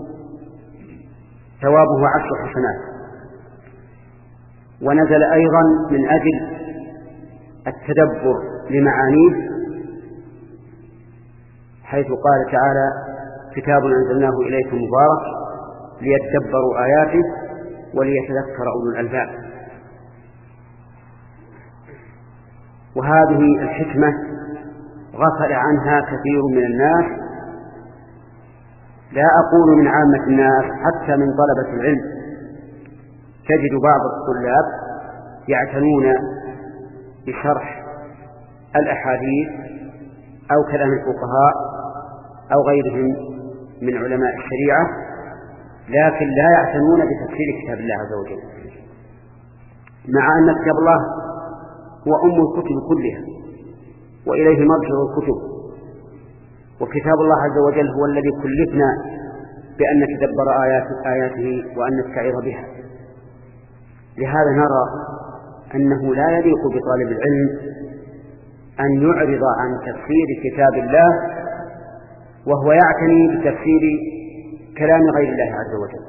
ثوابه عشر حسنات. ونزل أيضا من أجل التدبر لمعانيه، حيث قال تعالى كتاب أنزلناه إليكم مبارك ليتدبروا آياته وليتذكر أولو الألباب. وهذه الحكمة غفل عنها كثير من الناس، لا أقول من عامة الناس، حتى من طلبة العلم، تجد بعض الطلاب يعتنون بشرح الأحاديث أو كلام الفقهاء أو غيرهم من علماء الشريعة، لكن لا يعتنون بتفسير كتاب الله عز وجل، مع أن كتاب الله هو أم الكتب كلها وإليه مرجع الكتب، وكتاب الله عز وجل هو الذي كلفنا بأن نتدبر آيات آياته وأن نستعير بها. لهذا نرى أنه لا يليق بطالب العلم أن يعرض عن تفسير كتاب الله وهو يعتني بتفسير كلام غير الله عز وجل.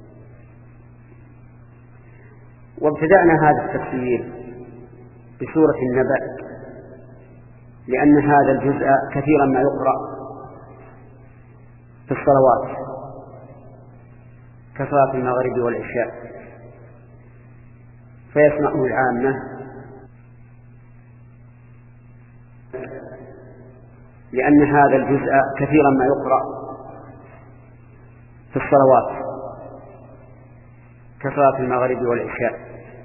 وابتدأنا هذا التفسير بسورة النبأ، لأن هذا الجزء كثيرا ما يقرأ في الصلوات كصلاة المغرب والعشاء، فيسمعه العامة، لأن هذا الجزء كثيرا ما يقرأ في الصلوات كصلاة المغرب والعشاء،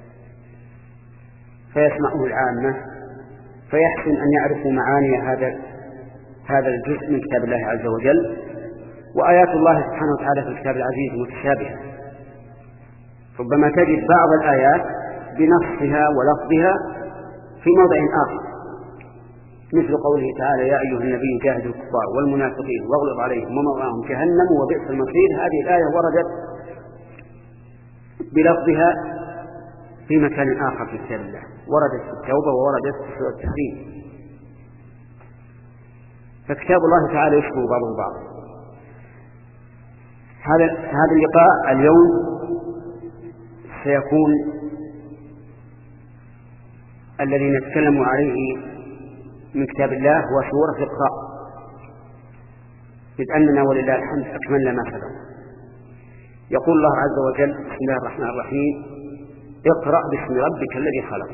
فيسمعه العامة، فيحسن أن يعرفوا معاني هذا هذا الجزء من كتاب الله عز وجل. وآيات الله سبحانه وتعالى في الكتاب العزيز متشابهة، ربما تجد بعض الآيات بنصها ولفظها في موضع آخر، مثل قوله تعالى: يا أيها النبي جاهد الكفار والمنافقين واغلظ عليهم ومأواهم جهنم وبئس المصير. هذه الآية وردت بلفظها في مكان آخر في كتاب الله، وردت في التوبة ووردت في سورة التحريم. فكتاب الله تعالى يشبه بعضه بعضا. هذا هذا اللقاء اليوم سيكون الذي نتكلم عليه من كتاب الله هو سورة اقرأ، إذ أننا ولله الحمد أكملنا ما سبق. يقول الله عز وجل: بسم الله الرحمن الرحيم، اقرأ باسم ربك الذي خلق.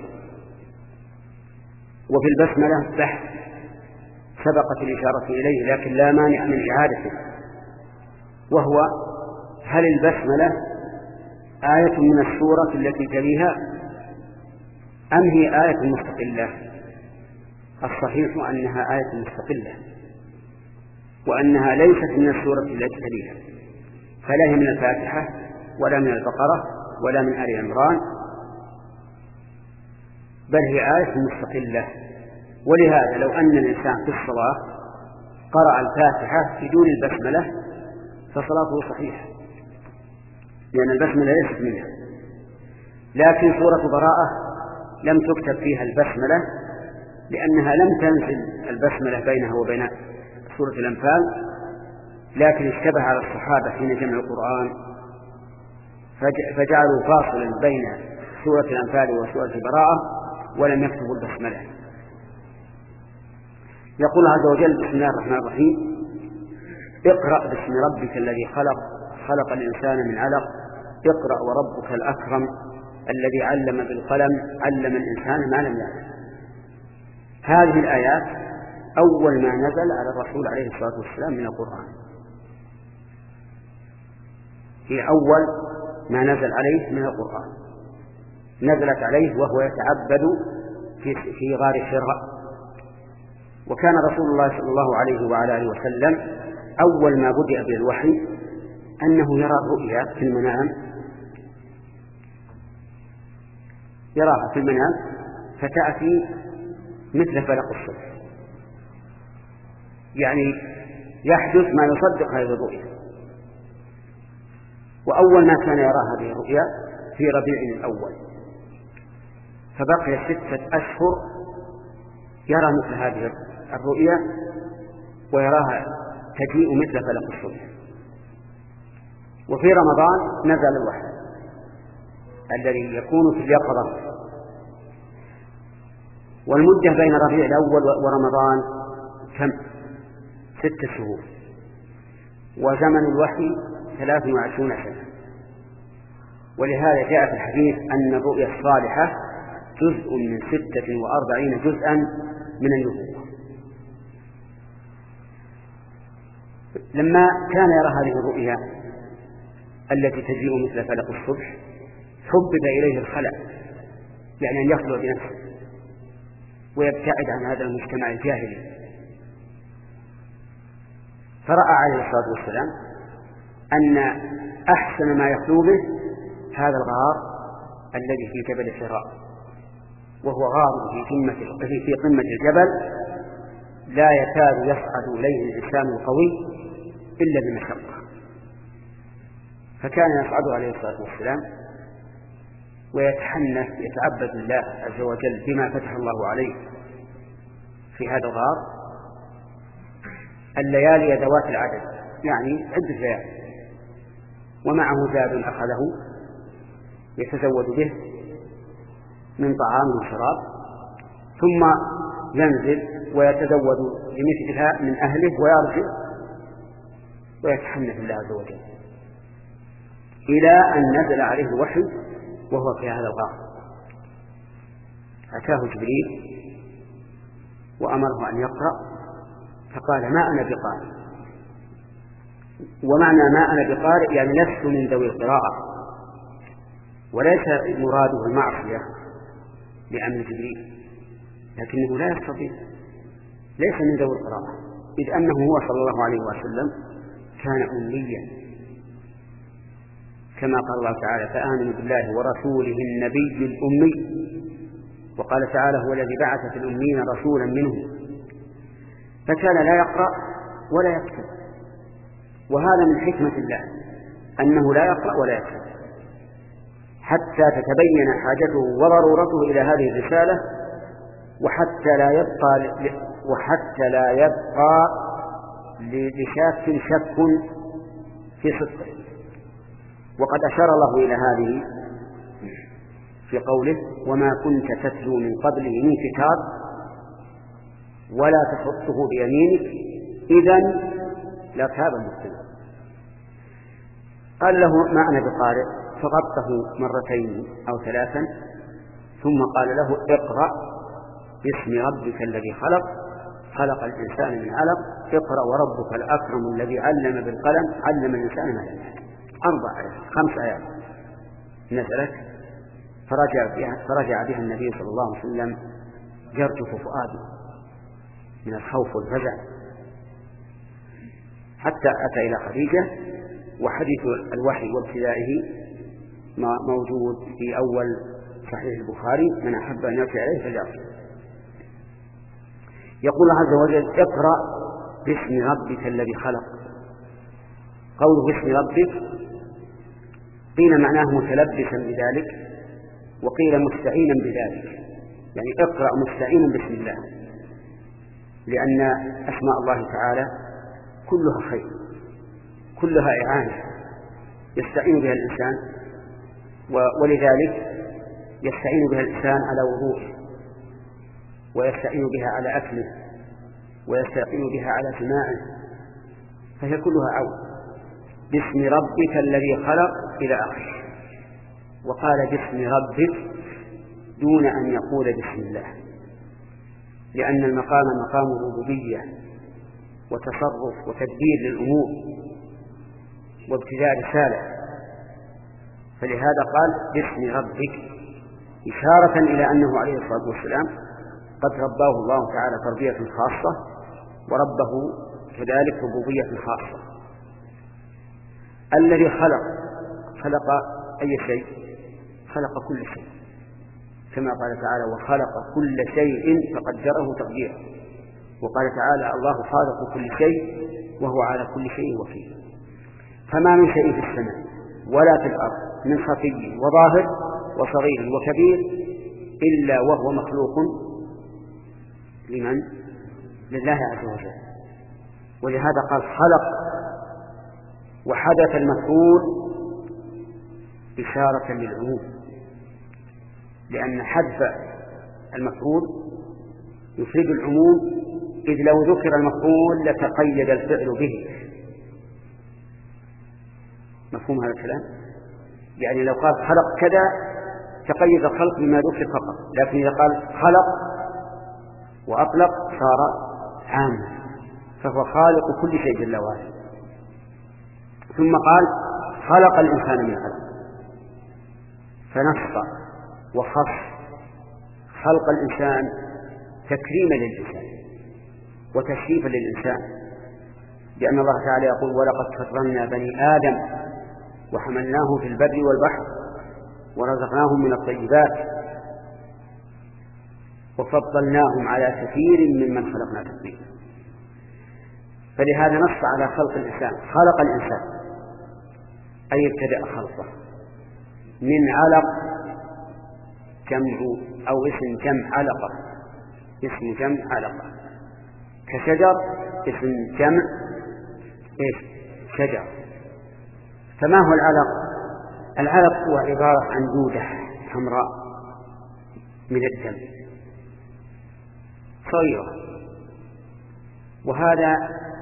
وفي البسملة بحث سبقت الإشارة إليه، لكن لا مانع من إعادته، وهو: هل البسملة آية من السورة التي تليها أم هي آية مستقلة؟ الصحيح أنها آية مستقلة، وأنها ليست من السورة التي تليها، فلا هي من الفاتحة ولا من البقرة ولا من آل عمران، بل هي آية مستقلة. ولهذا لو أن الإنسان في الصلاة قرأ الفاتحة بدون البسملة فصلاته صحيحة، لأن البسملة ليست منها. لكن سورة براءة لم تكتب فيها البسملة، لأنها لم تنزل البسملة بينها وبين سورة الأنفال، لكن اشتبه على الصحابة حين جمعوا القرآن فجعلوا فاصلا بين سورة الأنفال وسورة براءة ولم يكتبوا البسملة. يقول عز وجل: بسم الله الرحمن الرحيم، اقرأ باسم ربك الذي خلق، خلق الإنسان من علق، اقرأ وربك الأكرم الذي علم بالقلم، علم الإنسان ما لم يعلم. هذه الآيات أول ما نزل على الرسول عليه الصلاة والسلام من القرآن، هي أول ما نزل عليه من القرآن، نزلت عليه وهو يتعبد في في غار حراء. وكان رسول الله صلى الله عليه وعلى آله وسلم أول ما بدأ بالوحي أنه يرى الرؤيا في المنام، يراها في المنام فتأتي مثل فلق الصبح، يعني يحدث ما يصدق هذه الرؤيا. وأول ما كان يرى هذه الرؤيا في ربيع الأول، فبقي ستة أشهر يرى مثل هذه الرؤيا ويراها تجيء مثل فلق الصبح. وفي رمضان نزل الوحي الذي يكون في اليقظة. والمدة بين ربيع الأول ورمضان كم؟ ست شهور، وزمن الوحي ثلاث وعشرون سنة. ولهذا جاء في الحديث أن الرؤيا الصالحة جزء من ستة وأربعين جزءا من النبوة. لما كان يرى هذه الرؤيا التي تجيء مثل فلق الصبح حبب إليه الخلع، يعني أن يخلو بنفسه ويبتعد عن هذا المجتمع الجاهلي. فرأى عليه الصلاة والسلام أن أحسن ما يخلو به هذا الغار الذي في جبل حراء، وهو غار في قمة في قمة الجبل لا يكاد يصعد إليه الإنسان القوي إلا بمشقة. فكان يصعد عليه الصلاة والسلام ويتحنث يتعبد الله عز وجل بما فتح الله عليه في هذا الغار الليالي ذوات العدد، يعني عدة ليالي، ومعه زاد أخذه يتزود به من طعام وشراب، ثم ينزل ويتزود بمثلها من أهله ويرجع ويتحنث الله عز وجل إلى أن نزل عليه الوحي وهو في هذا الغار. أتاه جبريل وأمره أن يقرأ، فقال ما أنا بقارئ. ومعنى ما أنا بقارئ يعني لست من ذوي القراءة، وليس مراده المعصية لأمر جبريل، لكنه لا يستطيع، ليس من ذوي القراءة، إذ أنه هو صلى الله عليه وسلم كان أميا، كما قال الله تعالى فآمنوا بالله ورسوله النبي الأمي، وقال تعالى هو الذي بعث في الأمين رسولا منهم، فكان لا يقرأ ولا يكتب. وهذا من حكمة الله أنه لا يقرأ ولا يكتب حتى تتبين حاجته وضرورته إلى هذه الرسالة، وحتى لا يبقى وحتى لا يبقى لشاك شك في صدقه. وقد أشار الله إلى هذه في قوله وما كنت تتلو من قبله من كتاب ولا تخطه بيمينك إذن لارتاب المبطلون. قال له ما أنا بقارئ، فغطه مرتين أو ثلاثا، ثم قال له اقرأ باسم ربك الذي خلق خلق الإنسان من علق اقرأ وربك الأكرم الذي علم بالقلم علم الإنسان ما لم يعلم. أربع آيات خمس آيات نزلت فرجع بها, فرجع بها النبي صلى الله عليه وسلم يرجف فؤاده من الخوف والفزع، حتى أتى إلى خديجة. وحديث الوحي وابتدائه موجود في أول صحيح البخاري، من أحب أن يرجع إليه فليرجع. يقول عز وجل اقرأ باسم ربك الذي خلق. قوله باسم ربك قيل معناه متلبسا بذلك، وقيل مستعينا بذلك، يعني اقرأ مستعين باسم الله، لأن أسماء الله تعالى كلها خير، كلها إعانة يستعين بها الإنسان، ولذلك يستعين بها الإنسان على وضوءه، ويستعين بها على أكله، ويستعين بها على سماعه، فهي كلها عون. باسم ربك الذي خلق إلى آخره. وقال باسم ربك دون أن يقول بسم الله، لأن المقام مقام ربوبية وتصرف وتدبير للأمور وابتداء رسالة، فلهذا قال باسم ربك إشارة إلى أنه عليه الصلاة والسلام قد رباه الله تعالى تربية خاصة، وربه كذلك ربوبية خاصة. الذي خلق خلق أي شيء؟ خلق كل شيء، كما قال تعالى وخلق كل شيء فقدره تقديرا. وقال تعالى الله خالق كل شيء وهو على كل شيء وكيل. فما من شيء في السماء ولا في الأرض من خفي وظاهر وصغير وكبير إلا وهو مخلوق لمن؟ لله عز وجل. ولهذا قال خلق، وحدث المفعول إشارة للعموم، لأن حذف المفعول يفيد العموم، إذ لو ذكر المفعول لتقيد الفعل به. مفهوم هذا الكلام؟ يعني لو قال خلق كذا تقيد الخلق بما ذكر فقط، لكن إذا قال خلق وأطلق صار عاما، فهو خالق كل شيء جل وعلا. ثم قال خلق الإنسان من علق، فنص وخص خلق الإنسان تكريما للإنسان وتشريفا للإنسان، لأن الله تعالى يقول: ولقد كرمنا بني آدم وحملناه في البر والبحر ورزقناهم من الطيبات وفضلناهم على كثير ممن خلقنا تفضيلا. فلهذا نص على خلق الإنسان. خلق الإنسان أي ابتدأ خلقه من علق، جمع أو اسم جمع علقة، اسم جمع علقة، كشجر اسم جمع إيش؟ شجر. فما هو العلق؟ العلق هو عبارة عن دودة حمراء من الدم صغيرة، وهذا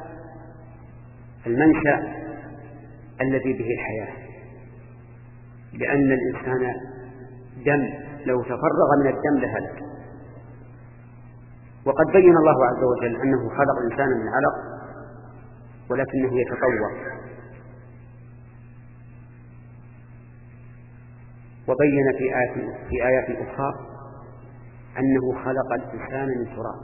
المنشأ الذي به الحياة، لأن الإنسان دم، لو تفرغ من الدم لهلك. وقد بين الله عز وجل أنه خلق الإنسان من علق ولكنه يتطور، وبين في آيات في آيات أخرى أنه خلق الإنسان من تراب،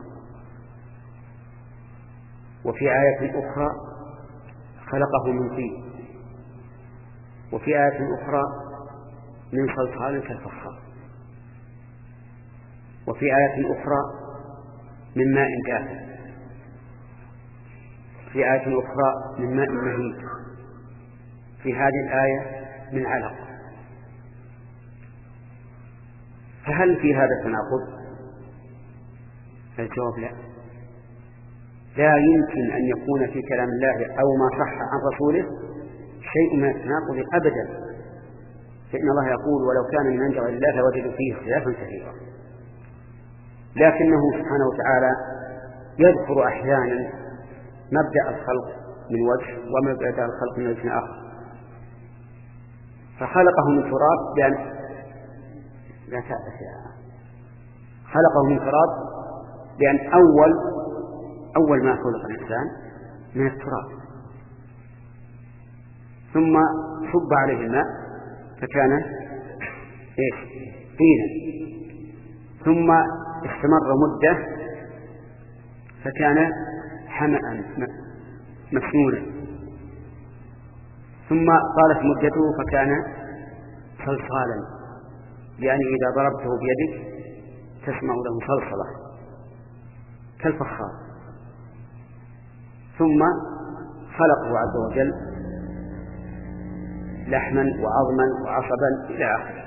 وفي آية أخرى خلقه من طين، وفي آية أخرى من صلصال كالفخار، وفي آية أخرى من ماء دافئ، في آية أخرى من ماء مهين، في هذه الآية من علق. فهل في هذا تناقض؟ الجواب لا. لا يمكن أن يكون في كلام الله أو ما صح عن رسوله شيء من التناقض أبدا، فإن الله يقول: ولو كان من عند غير الله لوجدوا فيه اختلافا كثيرا. لكنه سبحانه وتعالى يذكر أحيانا مبدأ الخلق من وجه ومبدأ الخلق من وجه آخر. فخلقه من تراب بأن لا تعرف خلقه من تراب لأن أول أول ما خلق الإنسان من التراب، ثم صب عليه الماء فكان إيش؟ طينا، ثم استمر مدة فكان حمأ مسنونا، ثم طالت مدته فكان صلصالا، يعني إذا ضربته بيدك تسمع له صلصلة كالفخار. ثم خلقه عز وجل لحما وعظما وعصبا إلى آخره.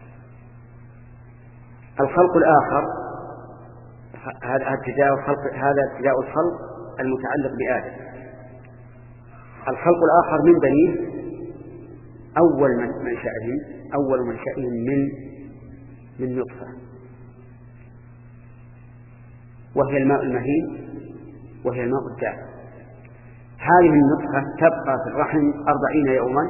الخلق الآخر هذا ابتداء الخلق هذا ابتداء الخلق المتعلق بآدم. الخلق الآخر من بنيه أول من منشأهم أول منشأهم من من نطفة، وهي الماء المهين، وهي الماء الدافئ. هذه النطفة تبقى في الرحم أربعين يوما،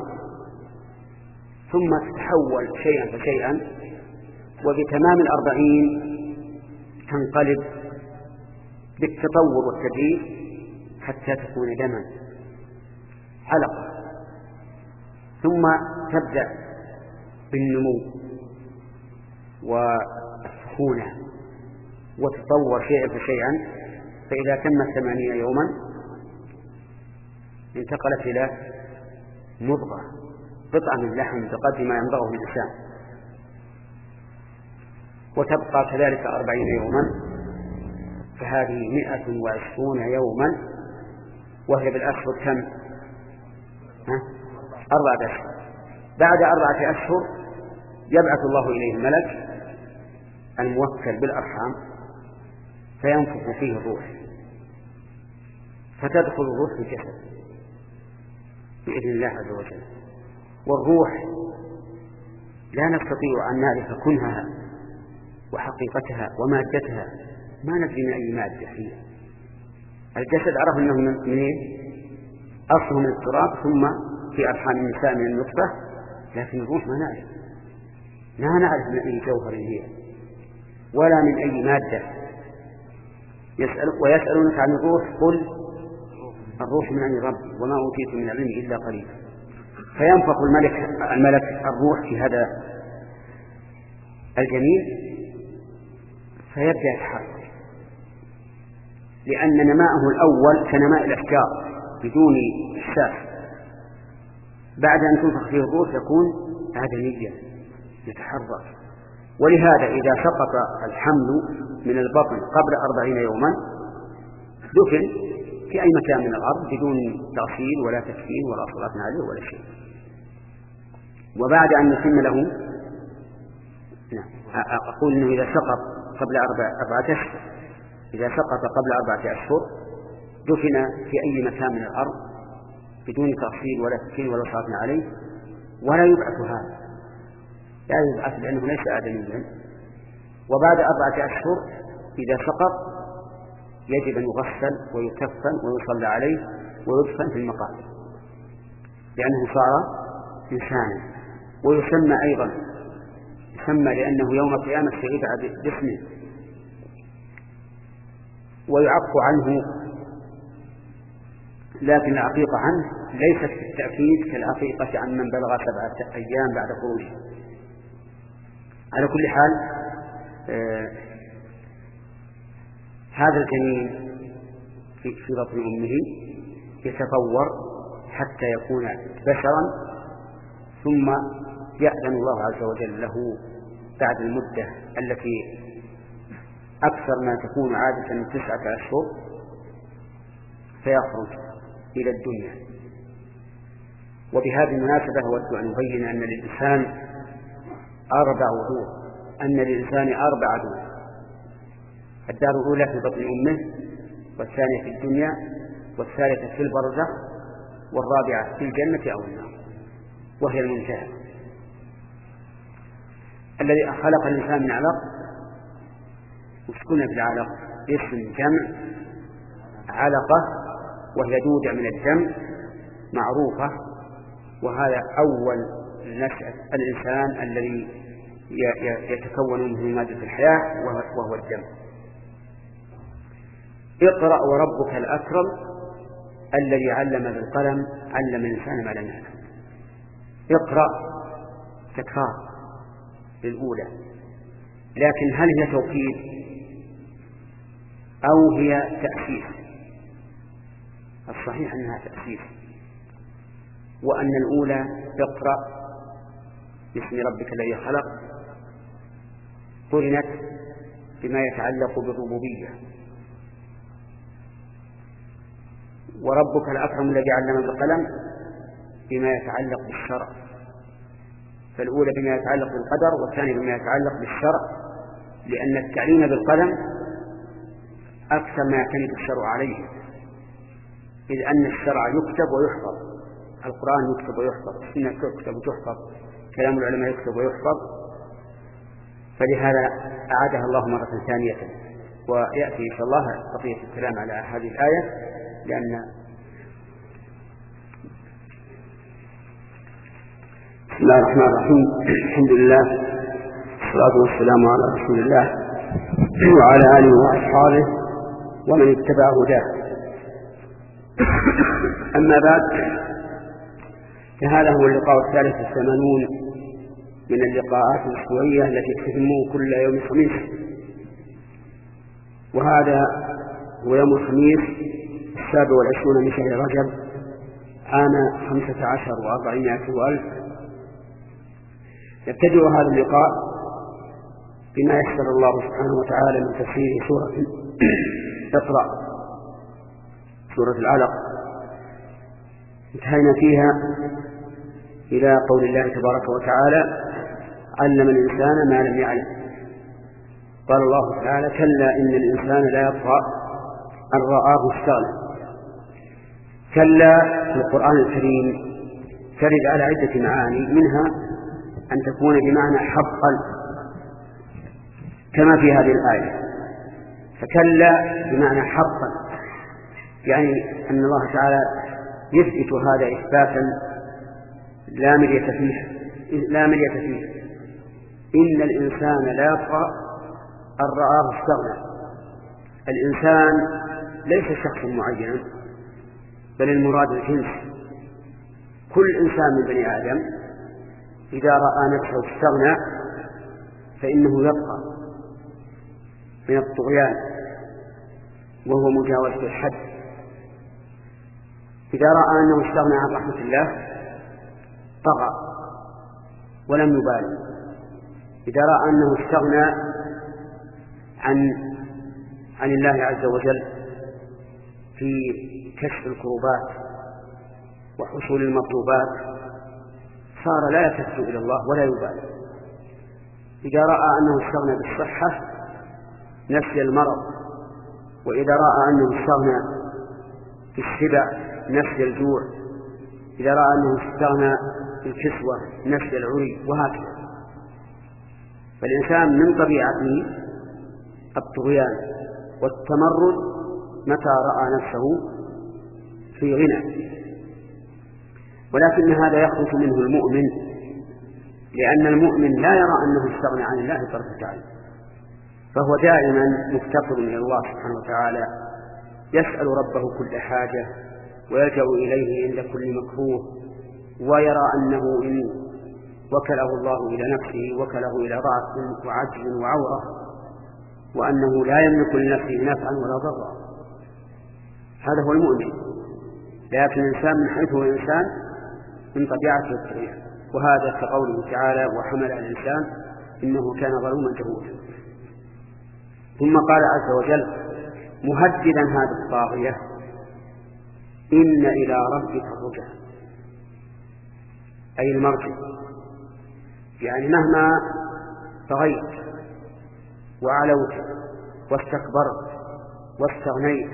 ثم تتحول شيئا فشيئا، وبتمام الأربعين تنقلب بالتطور والتدريج حتى تكون دما علقة، ثم تبدأ بالنمو والسخونة وتطور شيئا فشيئا، فإذا تمت ثمانين يوما انتقلت إلى مضغة، قطعة من لحم بقدر ما يمضغه الإنسان، وتبقى كذلك أربعين يوما، فهذه مئة وعشرون يوما، وهي بالأشهر كم؟ ها؟ أربعة أشهر. بعد أربعة أشهر يبعث الله إليه الملك الموكل بالأرحام فينفخ فيه الروح، فتدخل الروح في الجسد بإذن الله عز وجل. والروح لا نستطيع أن نعرف كنهها وحقيقتها ومادتها، ما ندري من أي مادة هي. الجسد عرف أنه من إيه؟ أصله من التراب، ثم في أرحام النساء من النطفة، لكن الروح ما نعرف لا نعرف من أي جوهر هي ولا من أي مادة. يسألك ويسألونك عن الروح، قل الروح من عند ربي وما أوتيت من العلم إلا قليلا. فينفخ الملك الملك الروح في هذا الجنين فيبدأ يتحرك، لأن نماءه الأول كنماء الأشجار بدون إحساس، بعد أن تنفخ فيه الروح يكون آدميا يتحرك. ولهذا إذا سقط الحمل من البطن قبل أربعين يوما دفن في أي مكان من الأرض بدون تغسيل ولا تكفين ولا صلاة عليه ولا شيء. وبعد أن يتم له، أقول أنه إذا سقط قبل أربعة أشهر إذا سقط قبل أربعة أشهر دفن في أي مكان من الأرض بدون تغسيل ولا تكفين ولا صلاة عليه، ولا يبعث هذا، لا يبعث لأنه ليس آدميا. وبعد أربعة أشهر إذا سقط يجب أن يغسل ويكفن ويصلى عليه ويدفن في المقابر، لأنه صار إنسانا. ويسمى أيضا يسمى لأنه يوم القيامة سيدعى باسمه ويعق عنه، لكن العقيقة عنه ليست بالتأكيد كالعقيقة عن من بلغ سبعة أيام بعد خروجه. على كل حال آه هذا الجنين في بطن أمه يتطور حتى يكون بشرا، ثم يأذن الله عز وجل له بعد المدة التي أكثر ما تكون عادة تسعة أشهر فيخرج إلى الدنيا. وبهذه المناسبة أود أن أبين أن للإنسان أربع عدود أن للإنسان أربع عدود: الدار الأولى في بطن أمه، والثانية في الدنيا، والثالثة في البرزخ، والرابعة في الجنة أو النار، وهي المنتهى. الذي خلق الإنسان من علق، وسكن في العلق اسم جمع علقة، وهي دودة من الدم معروفة، وهذا أول نشأة الإنسان الذي يتكون منه مادة الحياة وهو الدم. اقرأ وربك الأكرم الذي علم بالقلم علم الإنسان ما لم يعلم. اقرأ تكرار للأولى، لكن هل هي توكيد أو هي تأسيس؟ الصحيح أنها تأسيس، وأن الأولى اقرأ باسم ربك الذي خلق قرنت بما يتعلق بالربوبية، وربك الأكرم الذي علم بالقلم بما يتعلق بالشرع. فالأولى بما يتعلق بالقدر، والثانية بما يتعلق بالشرع، لأن التعليم بالقلم أكثر ما يعتمد الشرع عليه، إذ أن الشرع يكتب ويحفظ، القرآن يكتب ويحفظ، السنة تكتب وتحفظ، كلام العلماء يكتب ويحفظ، فلهذا أعادها الله مرة ثانية. ويأتي إن شاء الله بقية الكلام على هذه الآية، لأن بسم الله الرحمن الرحيم. الحمد لله والصلاة والسلام على رسول الله وعلى آله وأصحابه ومن اتبع هداه. أما بعد، فهذا هو اللقاء الثالث والثمانون من اللقاءات الأسبوعية التي تتم كل يوم خميس، وهذا هو يوم الخميس السابع والعشرون من شهر رجب عام خمسة عشر وأربعمائة وألف. يبتدئ هذا اللقاء بما يسر الله سبحانه وتعالى من تفسير سورة اقرأ، سورة العلق. انتهينا فيها إلى قول الله تبارك وتعالى: علم الإنسان ما لم يعلم. قال الله تعالى: كلا إن الإنسان لا يطغى أن رآه استغنى. كلا في القرآن الكريم ترد على عدة معاني، منها أن تكون بمعنى حقا كما في هذه الآية، فكلا بمعنى حقا، يعني أن الله تعالى يثبت هذا إثباتا لا مرية فيه لا مرية فيه إن الإنسان لا يطغى أن رآه استغنى. الإنسان ليس شخص معين، بل المراد الجنس. كل إنسان من بني آدم إذا رأى نفسه استغنى فإنه يبقى من الطغيان وهو مجاوزة الحد. إذا رأى أنه استغنى عن رحمة الله طغى ولم يبالي. إذا رأى أنه استغنى عن عن الله عز وجل في كشف الكروبات وحصول المطلوبات صار لا يلتفت إلى الله ولا يبالي. إذا رأى أنه استغنى بالصحة نسي المرض، وإذا رأى أنه استغنى بالشبع نسي الجوع، إذا رأى أنه استغنى بالكسوة نسي العري، وهكذا. فالإنسان من طبيعته الطغيان والتمرد متى رأى نفسه في غنى، ولكن هذا يخرج منه المؤمن، لأن المؤمن لا يرى أنه استغنى عن الله طرفة عين، فهو دائما مفتقر إلى الله سبحانه وتعالى، يسأل ربه كل حاجة ويلجأ إليه عند كل مكروه، ويرى أنه إن وكله الله إلى نفسه وكله إلى ضعف وعجز وعورة، وأنه لا يملك لنفسه نفعا ولا ضرا. هذا هو المؤمن. لكن الإنسان من حيث هو إنسان من طبيعته الطغيان، وهذا كقوله تعالى وحمل الإنسان إنه كان ظلوما جهولا. ثم قال عز وجل مهددا هذه الطاغية إن إلى ربك الرجع، أي المرجع، يعني مهما طغيت وعلوت واستكبرت واستغنيت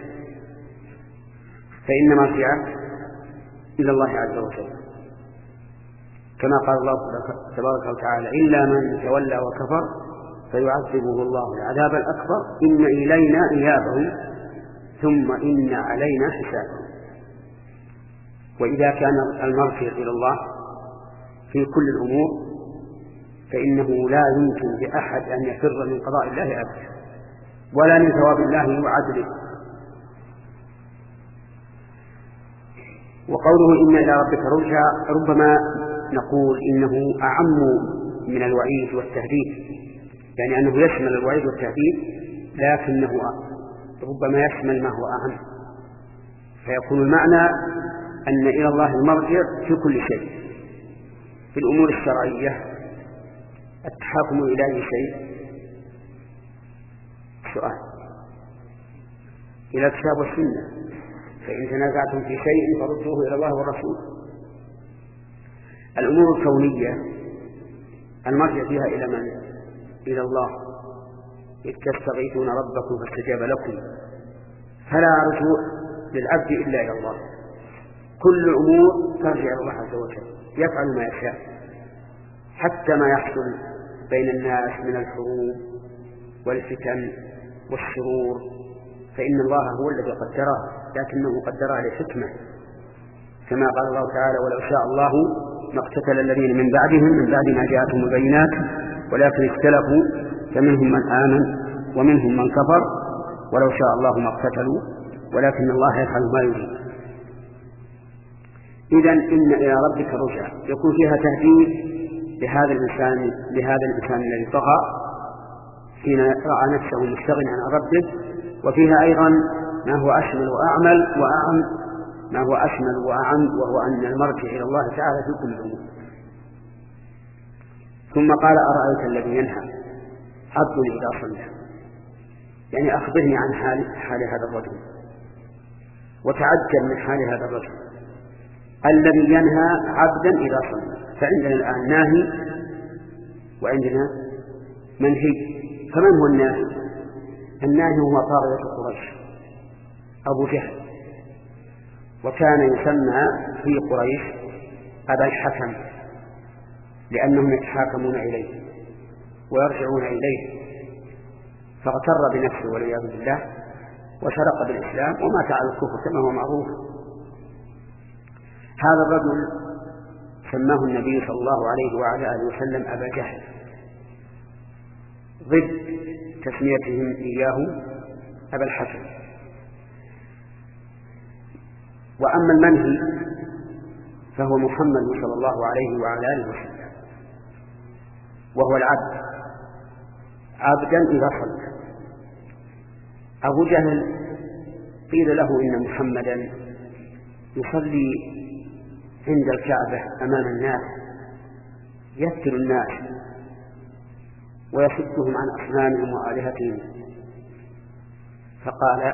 فإن مرجعك إلى الله عز وجل، كما قال الله تبارك وتعالى إلا من تولى وكفر فيعذبه الله العذاب الأكبر إن إلينا إيابهم ثم إن علينا حسابهم. وإذا كان المرجع إلى الله في كل الأمور فإنه لا يمكن لأحد أن يفر من قضاء الله أبدا ولا من ثواب الله وعدله. وقوله إن إلى ربك رجع ربما نقول إنه أعم من الوعيد والتهديد، يعني أنه يشمل الوعيد والتهديد لكنه ربما يشمل ما هو أعم، فيكون المعنى أن إلى الله المرجع في كل شيء، في الأمور الشرعية التحاكم إلى أي شيء سؤال إلى الكتاب والسنة، فإن تنازعتم في شيء فردوه إلى الله والرسول. الأمور الكونية المرجع فيها إلى من؟ إلى الله، إذ تستغيثون ربكم فاستجاب لكم، فلا رجوع للعبد إلا إلى الله. كل الأمور ترجع إلى الله عز وجل، يفعل ما يشاء، حتى ما يحصل بين الناس من الحروب والفتن والشرور فإن الله هو الذي قدره، لكنه قدرها لحكمة، كما قال الله تعالى ولو شاء الله ما اقتتل الذين من بعدهم من بعد ما جاءتهم البينات ولكن اختلفوا فمنهم من آمن ومنهم من كفر ولو شاء الله ما اقتتلوا ولكن الله يفعل ما يريد. إذن إن إلى ربك رجع يكون فيها تهديد لهذا الإنسان لهذا الإنسان الذي طغى حين رأى نفسه مستغنى عن ربه، وفيها أيضا ما هو أشمل وأعمل وأعم ما هو أشمل وأعم وهو أن المرجع إلى الله تعالى في كل الأمور. ثم قال أرأيت الذي ينهى عبد إذا صلى، يعني أخبرني عن حال, حال هذا الرجل وتعجل من حال هذا الرجل الذي ينهى عبدا إذا صلى. فعندنا الآن ناهي وعندنا منهي، فمن هو الناهي؟ الناهي هو طاغية قريش أبو جهل، وكان يسمى في قريش أبا الحكم لأنهم يتحاكمون إليه ويرجعون إليه، فاغتر بنفسه والعياذ بالله وشرق بالإسلام ومات على الكفر كما هو معروف. هذا الرجل سماه النبي صلى الله عليه وعلى آله وسلم أبا جهل ضد تسميتهم إياه أبا الحسن. وأما المنهي فهو محمد صلى الله عليه وعلى آله وسلم، وهو العبد عبدا إذا صلى. أبو جهل قيل له إن محمدا يصلي عند الكعبة أمام الناس يفتن الناس ويصدهم عن أصنامهم وآلهتهم، فقال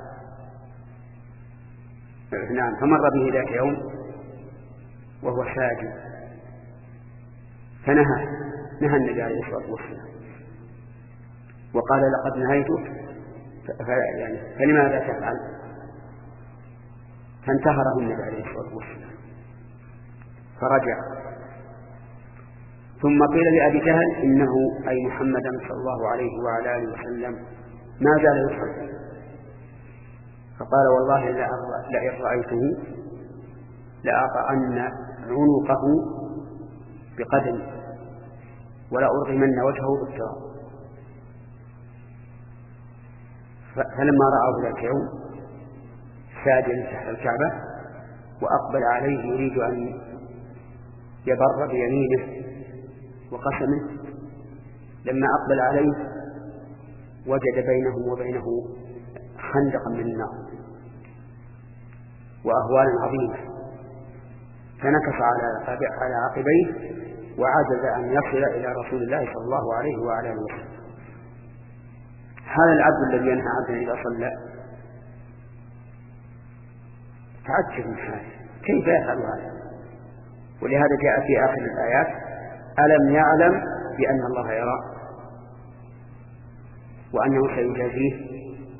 نعم فمر به ذاك يوم وهو ساجد فنهى نهى النبي عليه الصلاة والسلام وقال لقد نهيتك يعني فلماذا تفعل؟ فانتهره النبي عليه الصلاة والسلام فرجع. ثم قيل لأبي جهل إنه أي محمدا صلى الله عليه وعلى آله وسلم ما زال يصلي، فقال والله لئن رأيته لأطأن عنقه بقدم ولأرغمن وجهه بالتراب. فلما رأى ذاك يوم ساجدا تحت الكعبة وأقبل عليه يريد أن يبر بيمينه وقسمه، لما أقبل عليه وجد بينه وبينه خندقا من النار وأهوالا عظيمة، فنكص على عقبيه وعجز أن يصل إلى رسول الله صلى الله عليه وعلى آله وسلم. هذا العبد الذي ينهى عبدا إذا صلى تعجب من حاله كيف يفعل هذا؟ ولهذا جاء في آخر الآيات ألم يعلم بأن الله يرى وأنه سيجازيه.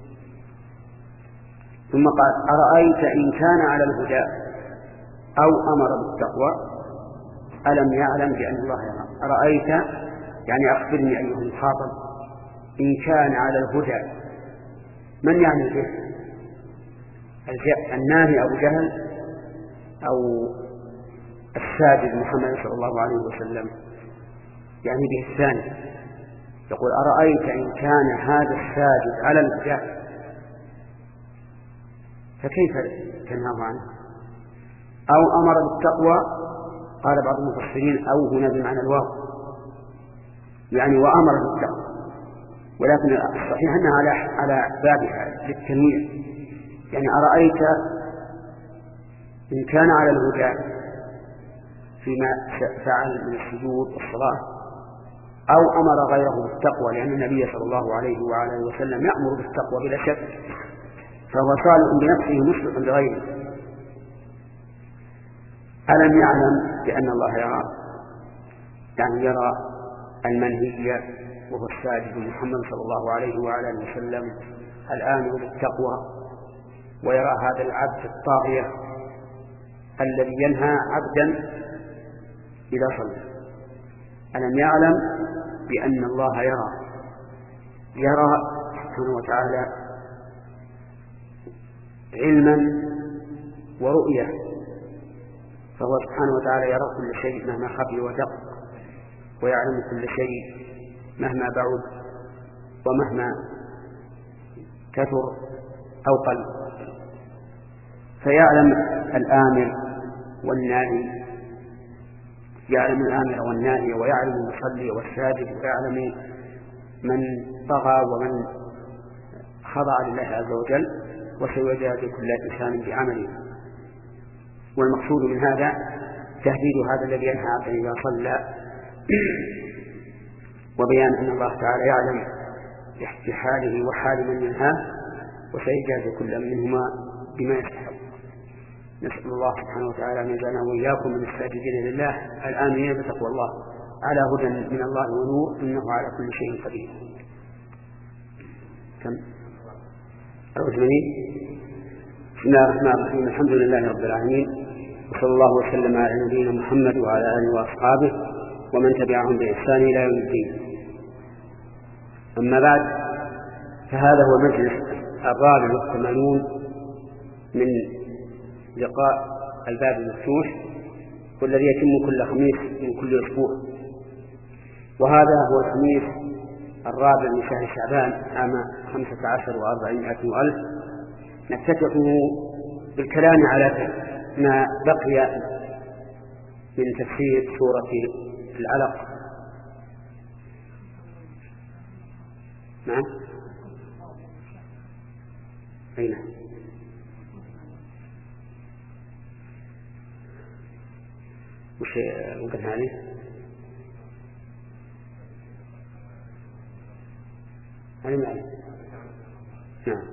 ثم قال أرأيت إن كان على الهدى أو أمر بالتقوى ألم يعلم بأن الله يرى. أرأيت يعني أخبرني أيها المخاطب إن كان على الهدى، من يعني به؟ الناهي أبو جهل أو الساجد محمد صلى الله عليه وسلم؟ يعني به الثاني. يقول أرأيت إن كان هذا الساجد على الهدى فكيف تنهاه عنه؟ أو أمر بالتقوى، قال بعض المفسرين أو هنا بمعنى الواو يعني وأمر بالتقوى، ولكن الصحيح أنها على على بابها للتنويع. يعني أرأيت إن كان على الهدى فيما فعل من السجود والصلاة أو أمر غيره بالتقوى، لأن النبي صلى الله عليه وعلى آله وسلم يأمر بالتقوى بلا شك، فهو صالح بنفسه مصلح لغيره. ألم يعلم بأن الله يرى، يعني يرى المنهي وهو الساجد محمد صلى الله عليه وعلى آله وسلم الآمر بالتقوى، ويرى هذا العبد الطاغية الذي ينهى عبدا إذا صلى. ألم يعلم بأن الله يرى، يرى سبحانه وتعالى علما ورؤية، فهو سبحانه وتعالى يرى كل شيء مهما خفي ودق، ويعلم كل شيء مهما بعد ومهما كثر أو قل، فيعلم الآمر والناهي، يعلم الآمر والناهي ويعلم المصلي والساجد، ويعلم من طغى ومن خضع لله عز وجل، وسيجازي كل إنسان بعمله. والمقصود من هذا تهديد هذا الذي ينهى عبدا إذا صلى، وبيان أن الله تعالى يعلم بحاله وحال من ينهاه، وسيجازي كل منهما بما يستحق. نسأل الله سبحانه وتعالى أن يجعلنا وإياكم من الساجدين لله الآمنين بتقوى الله على هدى من الله ونور، إنه على كل شيء قدير. كم أعوذ بسم الله الرحمن الرحيم. الحمد لله رب العالمين، وصلى الله وسلم على نبينا محمد وعلى آله وأصحابه ومن تبعهم بإحسان إلى يوم الدين. أما بعد، فهذا هو المجلس الرابع والثمانون من لقاء الباب المفتوح، والذي يتم كل خميس من كل أسبوع، وهذا هو الخميس الرابع من شهر شعبان عام خمسة عشر وأربعمائة وألف. نفتتحه بالكلام على ما بقي من تفسير سورة العلق. نعم أين وش وقت هذه هذه معي نعم.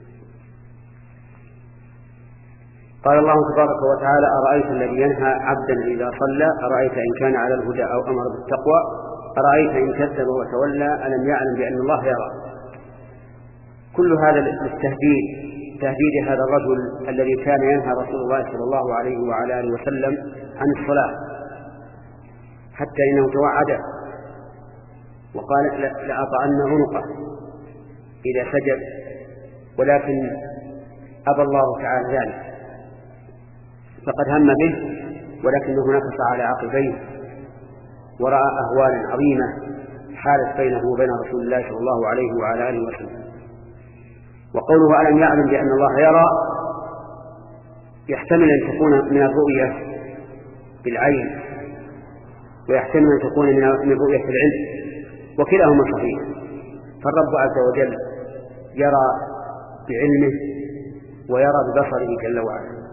قال الله تبارك وتعالى أرأيت الذي ينهى عبدا إذا صلى أرأيت إن كان على الهدى أو أمر بالتقوى أرأيت إن كذب وتولى ألم يعلم بأن الله يرى. كل هذا للتهديد تهديد هذا الرجل الذي كان ينهى رسول الله صلى الله عليه وعلى آله وسلم عن الصلاة حتى إنه توعد وقال لأطعن عنقه إذا سجد ولكن أبى الله تعالى ذلك فقد هم به ولكنه نكص على عقبيه ورأى أهوالا عظيمة حالت بينه وبين رسول الله صلى الله عليه وعلى آله وسلم. وقوله ألم يعلم بأن الله يرى يحتمل أن تكون من الرؤية بالعين ويحتمل أن تكون من الرؤية بالعلم وكلاهما صحيح. فالرب عز وجل يرى بعلمه ويرى ببصره جل وعلا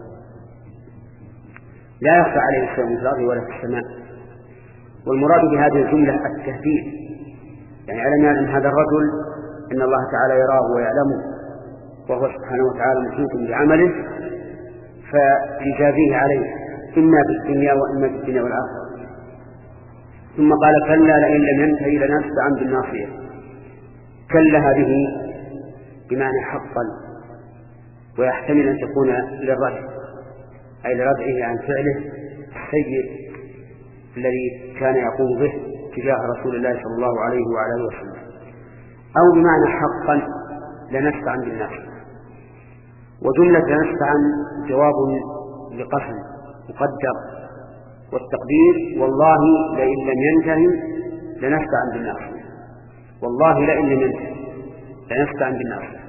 لا يخفى عليه شيء في الأرض ولا في السماء. والمراد بهذه الجملة التهديد يعني ألم يعلم هذا الرجل إن الله تعالى يراه ويعلمه وهو سبحانه وتعالى محيط بعمله فيجازيه عليه إما في الدنيا وإما في الدنيا والآخرة. ثم قال كلا لئن لم ينتهي لنتبعن بالناصية. كلا هذه بمعنى حقا ويحتمل أن تكون للردع أي لردعه عن فعله السيء الذي كان يقوم به تجاه رسول الله صلى الله عليه وعلى اله وسلم أو بمعنى حقا لنتبعن بالناصية. وجملة لنتبعن جواب لقسم مقدر والتقدير والله لئن لم ينتهي لنتبعن بالناصية والله لئن لم ينتهي لنتبعن بالناصية.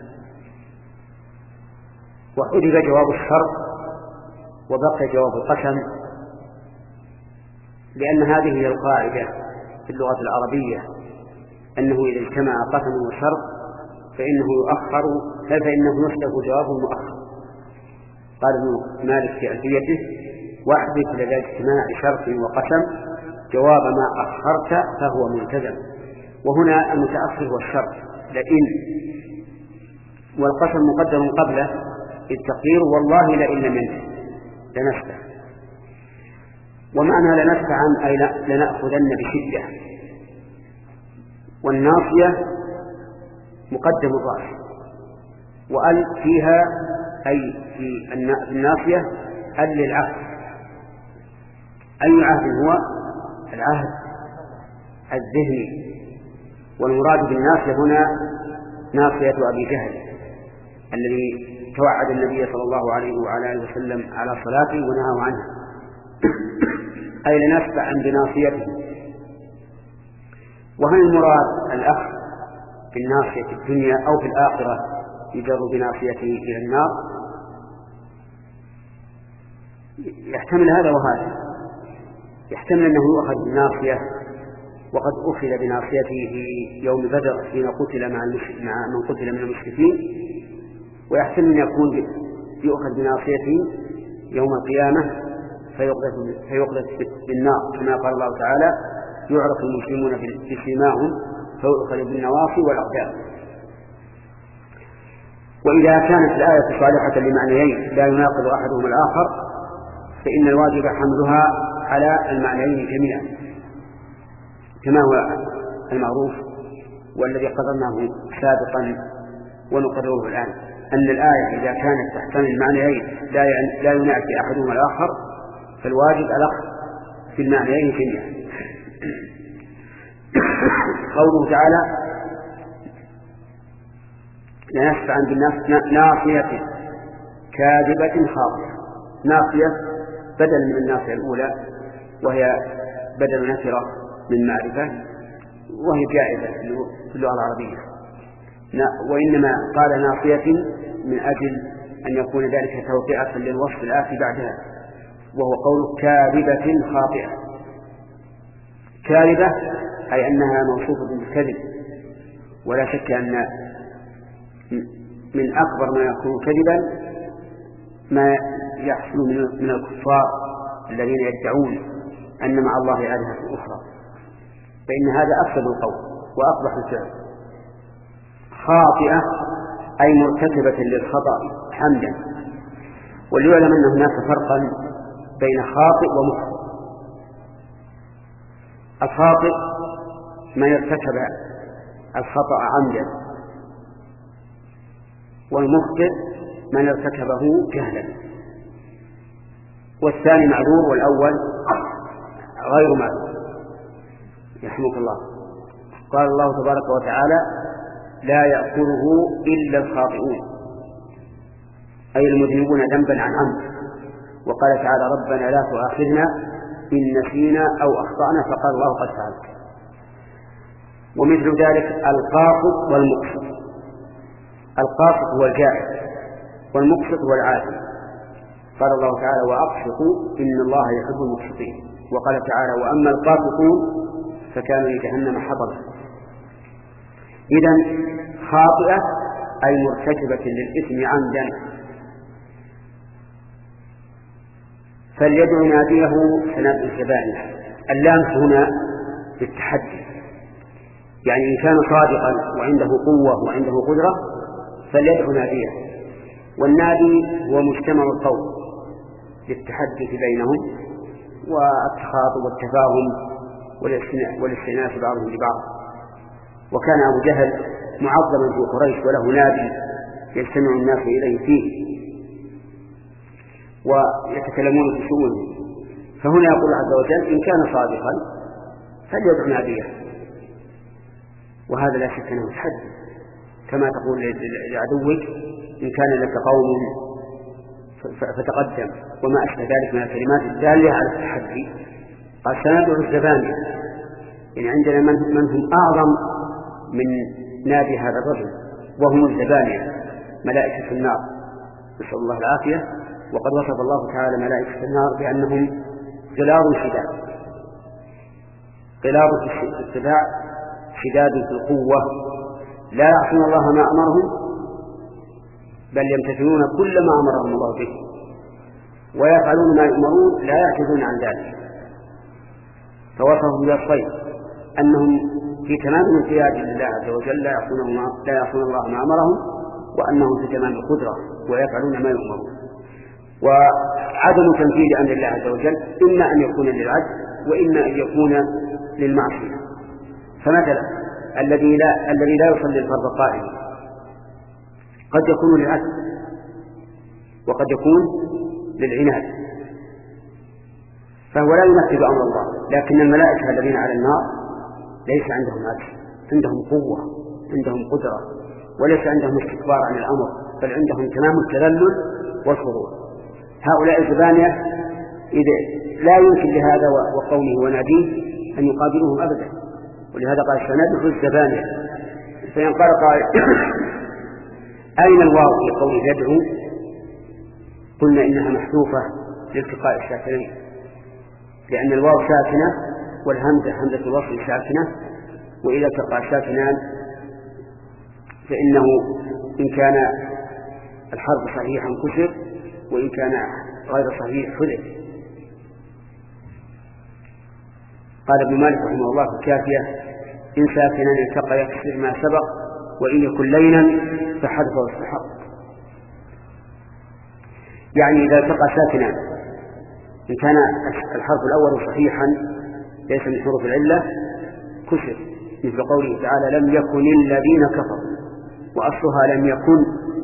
وحذف جواب الشرط وبقي جواب القسم لأن هذه هي القاعدة في اللغة العربية أنه إذا اجتمع قسم وشرط فإنه يؤخر فإنه يحذف جواب مؤخر. قال ابن مالك في ألفيته واحذف لدى اجتماع شرط وقسم جواب ما أخرت فهو ملتزم. وهنا المتأخر هو الشرط لئن والقسم مقدم قبله التقدير والله لئن لم ينتهي لنستع. ومعنى لنستعن أي لنأخذن بشدة. والناصية مقدم الرأس وأل فيها أي في الناصية أل للعهد. أي عهد هو العهد الذهني. والمراد بالناصية هنا ناصية أبي جهل الذي توعد النبي صلى الله عليه وعلى آله وسلم على صلاته ونهاه عنها أي لنتبع بناصيته. وهل المراد الأخذ بالناصية في الدنيا أو في الآخرة يجر بناصيته إلى النار؟ يحتمل هذا وهذا. يحتمل أنه يؤخذ بالناصية وقد أخذ بناصيته في يوم بدر حين قتل مع مع من قتل من المشركين ويحتمل أن يكون يؤخذ بناصيته يوم القيامة فيقذف فيقذف بالنار كما قال الله تعالى يعرف المسلمون بسيماهم فيؤخذ بالنواصي والأقدام. وإذا كانت الآية صالحة لمعنيين لا يناقض أحدهما الآخر فإن الواجب حملها على المعنيين جميعا كما هو المعروف والذي قدرناه سابقا ونقرره الآن أن الآية إذا كانت تحتمل المعنيين لا لا ينافي أحدهما الآخر فالواجب الأخذ في المعنيين جميعا. قوله تعالى لنتبعن بالناس ناصية كاذبة خاطئة. ناصية بدل من الناصية الأولى وهي بدل نكرة من معرفة وهي جائزة في اللغة العربية وإنما قال ناصية من أجل أن يكون ذلك توقيعا للوصف الآتي بعدها وهو قول كاذبة خاطئة. كاذبة أي أنها موصوفة بالكذب ولا شك أن من أكبر ما يكون كذبا ما يحصل من الكفار الذين يدعون أن مع الله آلهة أخرى، فإن هذا أفسد القول وأقبح الفعل. خاطئة أي مرتكبة للخطأ حمدا. وليعلم أن هناك فرقا بين خاطئ ومخطئ. الخاطئ ما يرتكب الخطأ عمدا، والمخطئ من ارتكبه جهلا، والثاني معذور والأول غير معذور. يرحمك الله. قال الله تبارك وتعالى: لا يأكله إلا الخاطئون، أي المذنبون ذنبا عن عمد. وقال تعالى: ربنا لا تؤاخذنا إن نسينا أو أخطأنا، فقال الله: قد فعلت. ومثل ذلك القاسط والمقسط. القاسط هو الجائر والمقسط هو العادل. قال الله تعالى: وأقسطوا إن الله يحب المقسطين. وقال تعالى: وأما القاسطون فكانوا لجهنم حطبا. إذن خاطئة أي مرتكبة للإثم عمدا. فليدعو ناديه سناد الزبانية. اللام هنا للتحدي، يعني إن كان صادقا وعنده قوة وعنده قدرة فليدعو ناديه. والنادي هو مجتمع القوم للتحدث بينهم والتخاطب والتفاهم والاستئناس بعضهم لبعض. وكان أبو جهل معظما في قريش وله نادي يجتمع الناس إليه فيه ويتكلمون في شؤونه. فهنا يقول عز وجل: إن كان صادقا فليدعو ناديه. وهذا لا شك أنه تحدي، كما تقول لعدوك: إن كان لك قوم فتقدم، وما أشبه ذلك من الكلمات الدالة على التحدي. قال: سندعو الزبانية، يعني عندنا من هم أعظم من نادي هذا الرجل، وهم الزبانية ملائكة النار، نسأل الله العافية. وقد وصف الله تعالى ملائكة النار بأنهم غلاظ شداد، غلاظ في الاتباع شداد في القوة، لا يعصون الله ما أمرهم بل يمتثلون كل ما أمرهم الله به، ويفعلون ما يؤمرون لا يعجزون عن ذلك. فوصفهم بالصيد أنهم في تمام الانقياد لله عز وجل لا يعصون الله ما أمرهم، وأنهم في تمام القدرة ويفعلون ما يؤمرون. وعدم تنفيذ أمر الله عز وجل إما أن يكون للعجز وإما أن يكون للمعصية. فمثلا الذي لا الذي لا يصلي الفرض قائما قد يكون للعجز وقد يكون للعناد، فهو لا ينفذ أمر الله. لكن الملائكة الذين على النار ليس عندهم عجز، عندهم قوة، عندهم قدرة، وليس عندهم استكبار عن الأمر، بل عندهم تمام التذلل والخضوع. هؤلاء الزبانية إذا لا يمكن لهذا وقومه وناديه أن يقابلوهم أبدا. ولهذا قال: سندعو الزبانية. فإن قال قائل: أين الواو في قوله يدعو؟ قلنا إنها محذوفة لالتقاء الساكنين، لأن الواو ساكنة والهمزة همزة الوصل ساكنة، وإذا التقى الساكنان فإنه إن كان الحرف صحيحا كسر، وإن كان غير صحيح حذف. قال ابن مالك رحمه الله في الكافية: إن ساكنان التقى يكسر ما سبق، وإن يكن لينا فحذف واستحق. يعني إذا التقى ساكنان إن كان الحرف الأول صحيحا ليس من حروف العلة كسر، مثل قوله تعالى: لم يكن الذين كفروا، وأصلها لم يكن،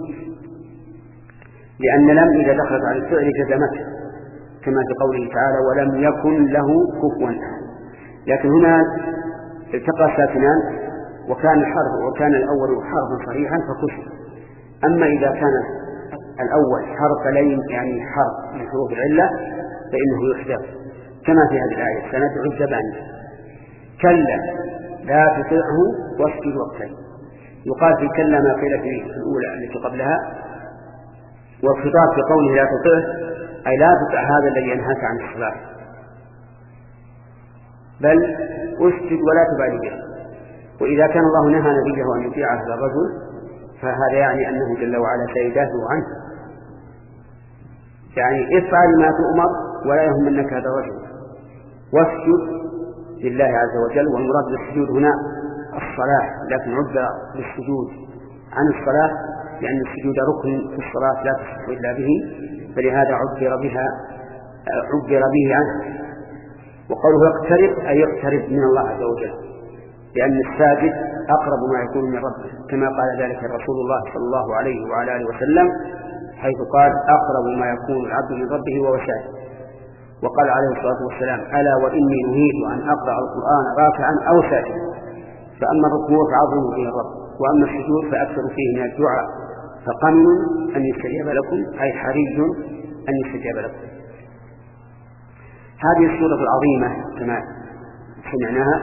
لأن لم إذا دخلت على الفعل جزمته، كما في قوله تعالى: ولم يكن له كفوا أحد. لكن هنا التقى ساكنان وكان الحرف وكان الأول حرفا صحيحا فكسر. أما إذا كان الأول حرف لين يعني حرف من حروف العلة فإنه يحذف، كما في هذه الآية: سندعو الزبانية. كلا لا تطعه واسجد واقترب. يقال في كلا ما قيل في الأولى التي قبلها، والخطاب في قوله لا تطعه أي لا تطع هذا الذي ينهاك عن الصلاة، بل اسجد ولا تبالي به. وإذا كان الله نهى نبيه أن يطيع هذا الرجل فهذا يعني أنه جل وعلا سيدافع عنه، يعني افعل ما تؤمر ولا يهمنك هذا الرجل، واسجد لله عز وجل. والمراد بالسجود هنا الصلاة، لكن عبر بالسجود عن الصلاة لأن السجود ركن في الصلاة لا تصح إلا به، فلهذا عبر بها عبر به عنه. وقوله اقترب أي اقترب من الله عز وجل، لأن الساجد أقرب ما يكون من ربه، كما قال ذلك رسول الله صلى الله عليه وعلى آله وسلم حيث قال أقرب ما يكون العبد من ربه وهو ساجد. وقال عليه الصلاة والسلام ألا وإني نهيت أن أقرأ القرآن راكعا أو ساجدا، فأما الركوع فعظموا فيه الرب، وأما السجود فأكثروا فيه من الدعاء، فقمن أن يستجاب لكم أي حري أن يستجاب لكم. هذه السورة العظيمة كما سمعناها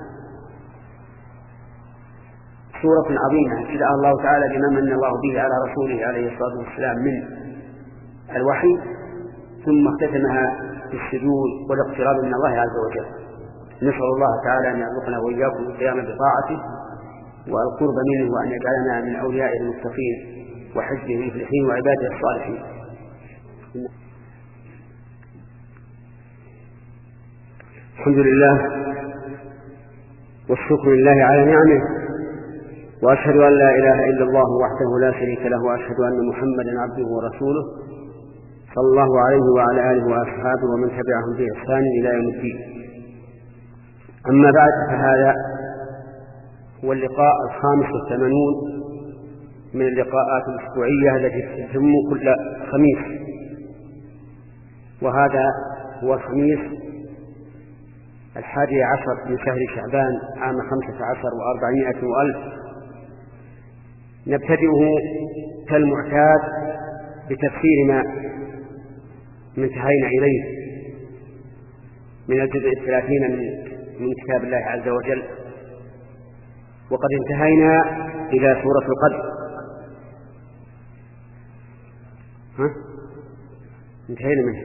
سورة عظيمة ابتدأها الله تعالى بما من الله به على رسوله عليه الصلاة والسلام من الوحي، ثم اختتمها بالسجود والاقتراب من الله عز وجل. نسأل الله تعالى أن يرزقنا وإياكم القيام بطاعته والقرب منه، وأن يجعلنا من أوليائه المتقين وحزبه المفلحين وعباده الصالحين. الحمد لله والشكر لله على نعمه، وأشهد أن لا إله إلا الله وحده لا شريك له، وأشهد أن محمدا عبده ورسوله صلى الله عليه وعلى آله وأصحابه ومن تبعهم بإحسان إلى يوم الدين. أما بعد، فهذا هو اللقاء الخامس والثمانون من اللقاءات الأسبوعية التي تتم كل خميس، وهذا هو الخميس الحادي عشر من شهر شعبان عام خمسة عشر وأربعمائة وألف. نبتدئه كالمعتاد بتفسير ما انتهينا إليه من الجزء الثلاثين من, من كتاب الله عز وجل، وقد انتهينا إلى سورة القدر. ها؟ انتهينا منه،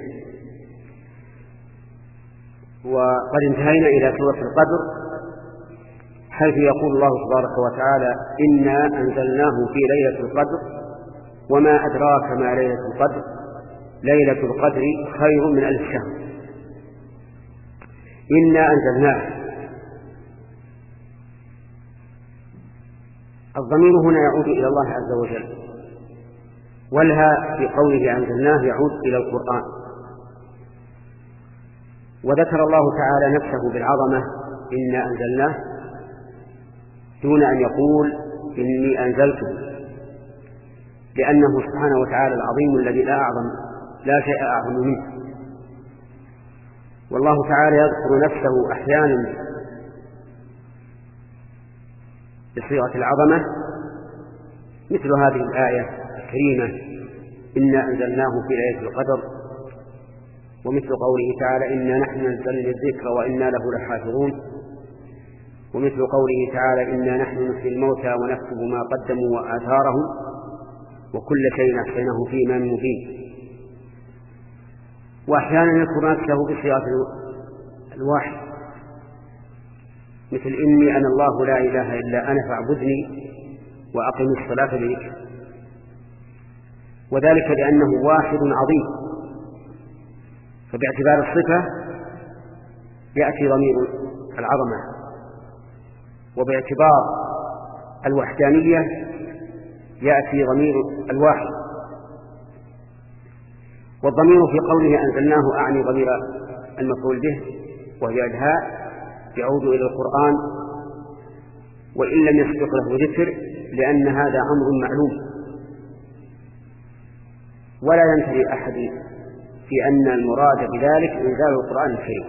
وقد انتهينا إلى سورة القدر حيث يقول الله تبارك وتعالى إنا أنزلناه في ليلة القدر وما أدراك ما ليلة القدر ليلة القدر خير من ألف شهر. إنا أنزلناه، الضمير هنا يعود إلى الله عز وجل، والها في قوله أنزلناه يعود إلى القرآن. وذكر الله تعالى نفسه بالعظمة إنا أنزلناه دون أن يقول إني أنزلته، لأنه سبحانه وتعالى العظيم الذي لا أعظم لا شيء أعظم منه. والله تعالى يذكر نفسه أحيانا بصيغة العظمة مثل هذه الآية الكريمة إنا أنزلناه في ليلة القدر، ومثل قوله تعالى إنا نحن نزلنا الذكر وإنا له لحافظون، ومثل قوله تعالى إنا نحن نحيي الموتى ونكتب ما قدموا وآثارهم وكل شيء أحصيناه في إمام مبين. وأحيانا يذكر نفسه بصيغة الوحي مثل إني أنا الله لا إله إلا أنا فاعبدني وأقم الصلاة لذكري، وذلك لأنه واحد عظيم، فباعتبار الصفة يأتي ضمير العظمة، وباعتبار الوحدانية يأتي ضمير الواحد. والضمير في قوله أنزلناه أعني ضمير المفعول به وهي الهاء يعود إلى القرآن، وإن لم يسبق له ذكر لأن هذا أمر معلوم، ولا ينتهي أحد في أن المراد بذلك إنزال القرآن الكريم.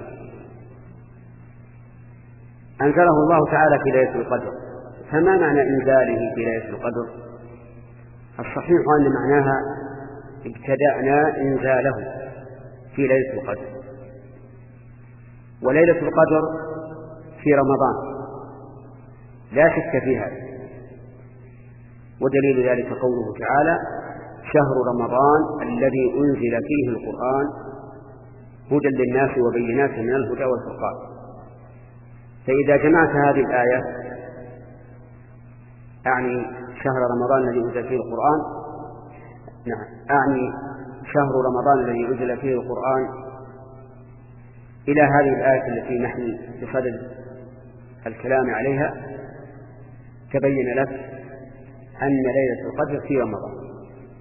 أنزله الله تعالى في ليلة القدر، فما معنى إنزاله في ليلة القدر؟ الصحيح أن معناها ابتدأنا إنزاله في ليلة القدر، وليلة القدر في رمضان لا شك فيها، ودليل ذلك قوله تعالى شهر رمضان الذي أنزل فيه القرآن هدى للناس وبينات من الهدى والفرقان. فإذا جمعت هذه الآية أعني شهر رمضان الذي أنزل فيه القرآن نعم أعني شهر رمضان الذي أنزل فيه القرآن إلى هذه الآية التي نحن بصدد الكلام عليها تبين لك أن ليلة القدر في رمضان.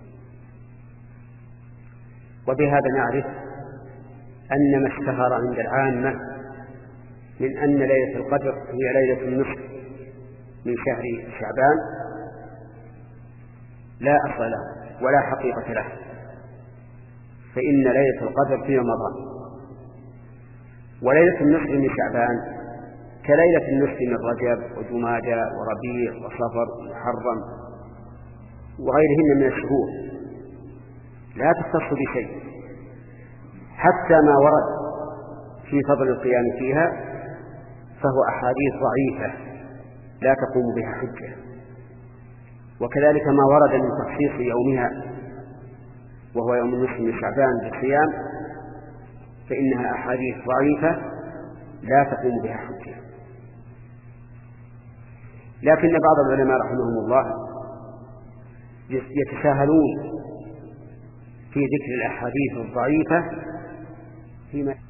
وبهذا نعرف أن ما اشتهر عند العامة من أن ليلة القدر هي ليلة النصف من شهر شعبان لا أصل له ولا حقيقة له، فإن ليلة القدر في رمضان، وليلة النصف من شعبان كليلة النصف من رجب وجمادى وربيع وصفر ومحرم وغيرهن من الشهور، لا تختص بشيء، حتى ما ورد في فضل القيام فيها فهو أحاديث ضعيفة لا تقوم بها حجة، وكذلك ما ورد من تخصيص يومها وهو يوم النصف من شعبان بالصيام فإنها أحاديث ضعيفة لا تقوم بها حجة. لكن بعض العلماء رحمهم الله يتساهلون في ذكر الأحاديث الضعيفة فيما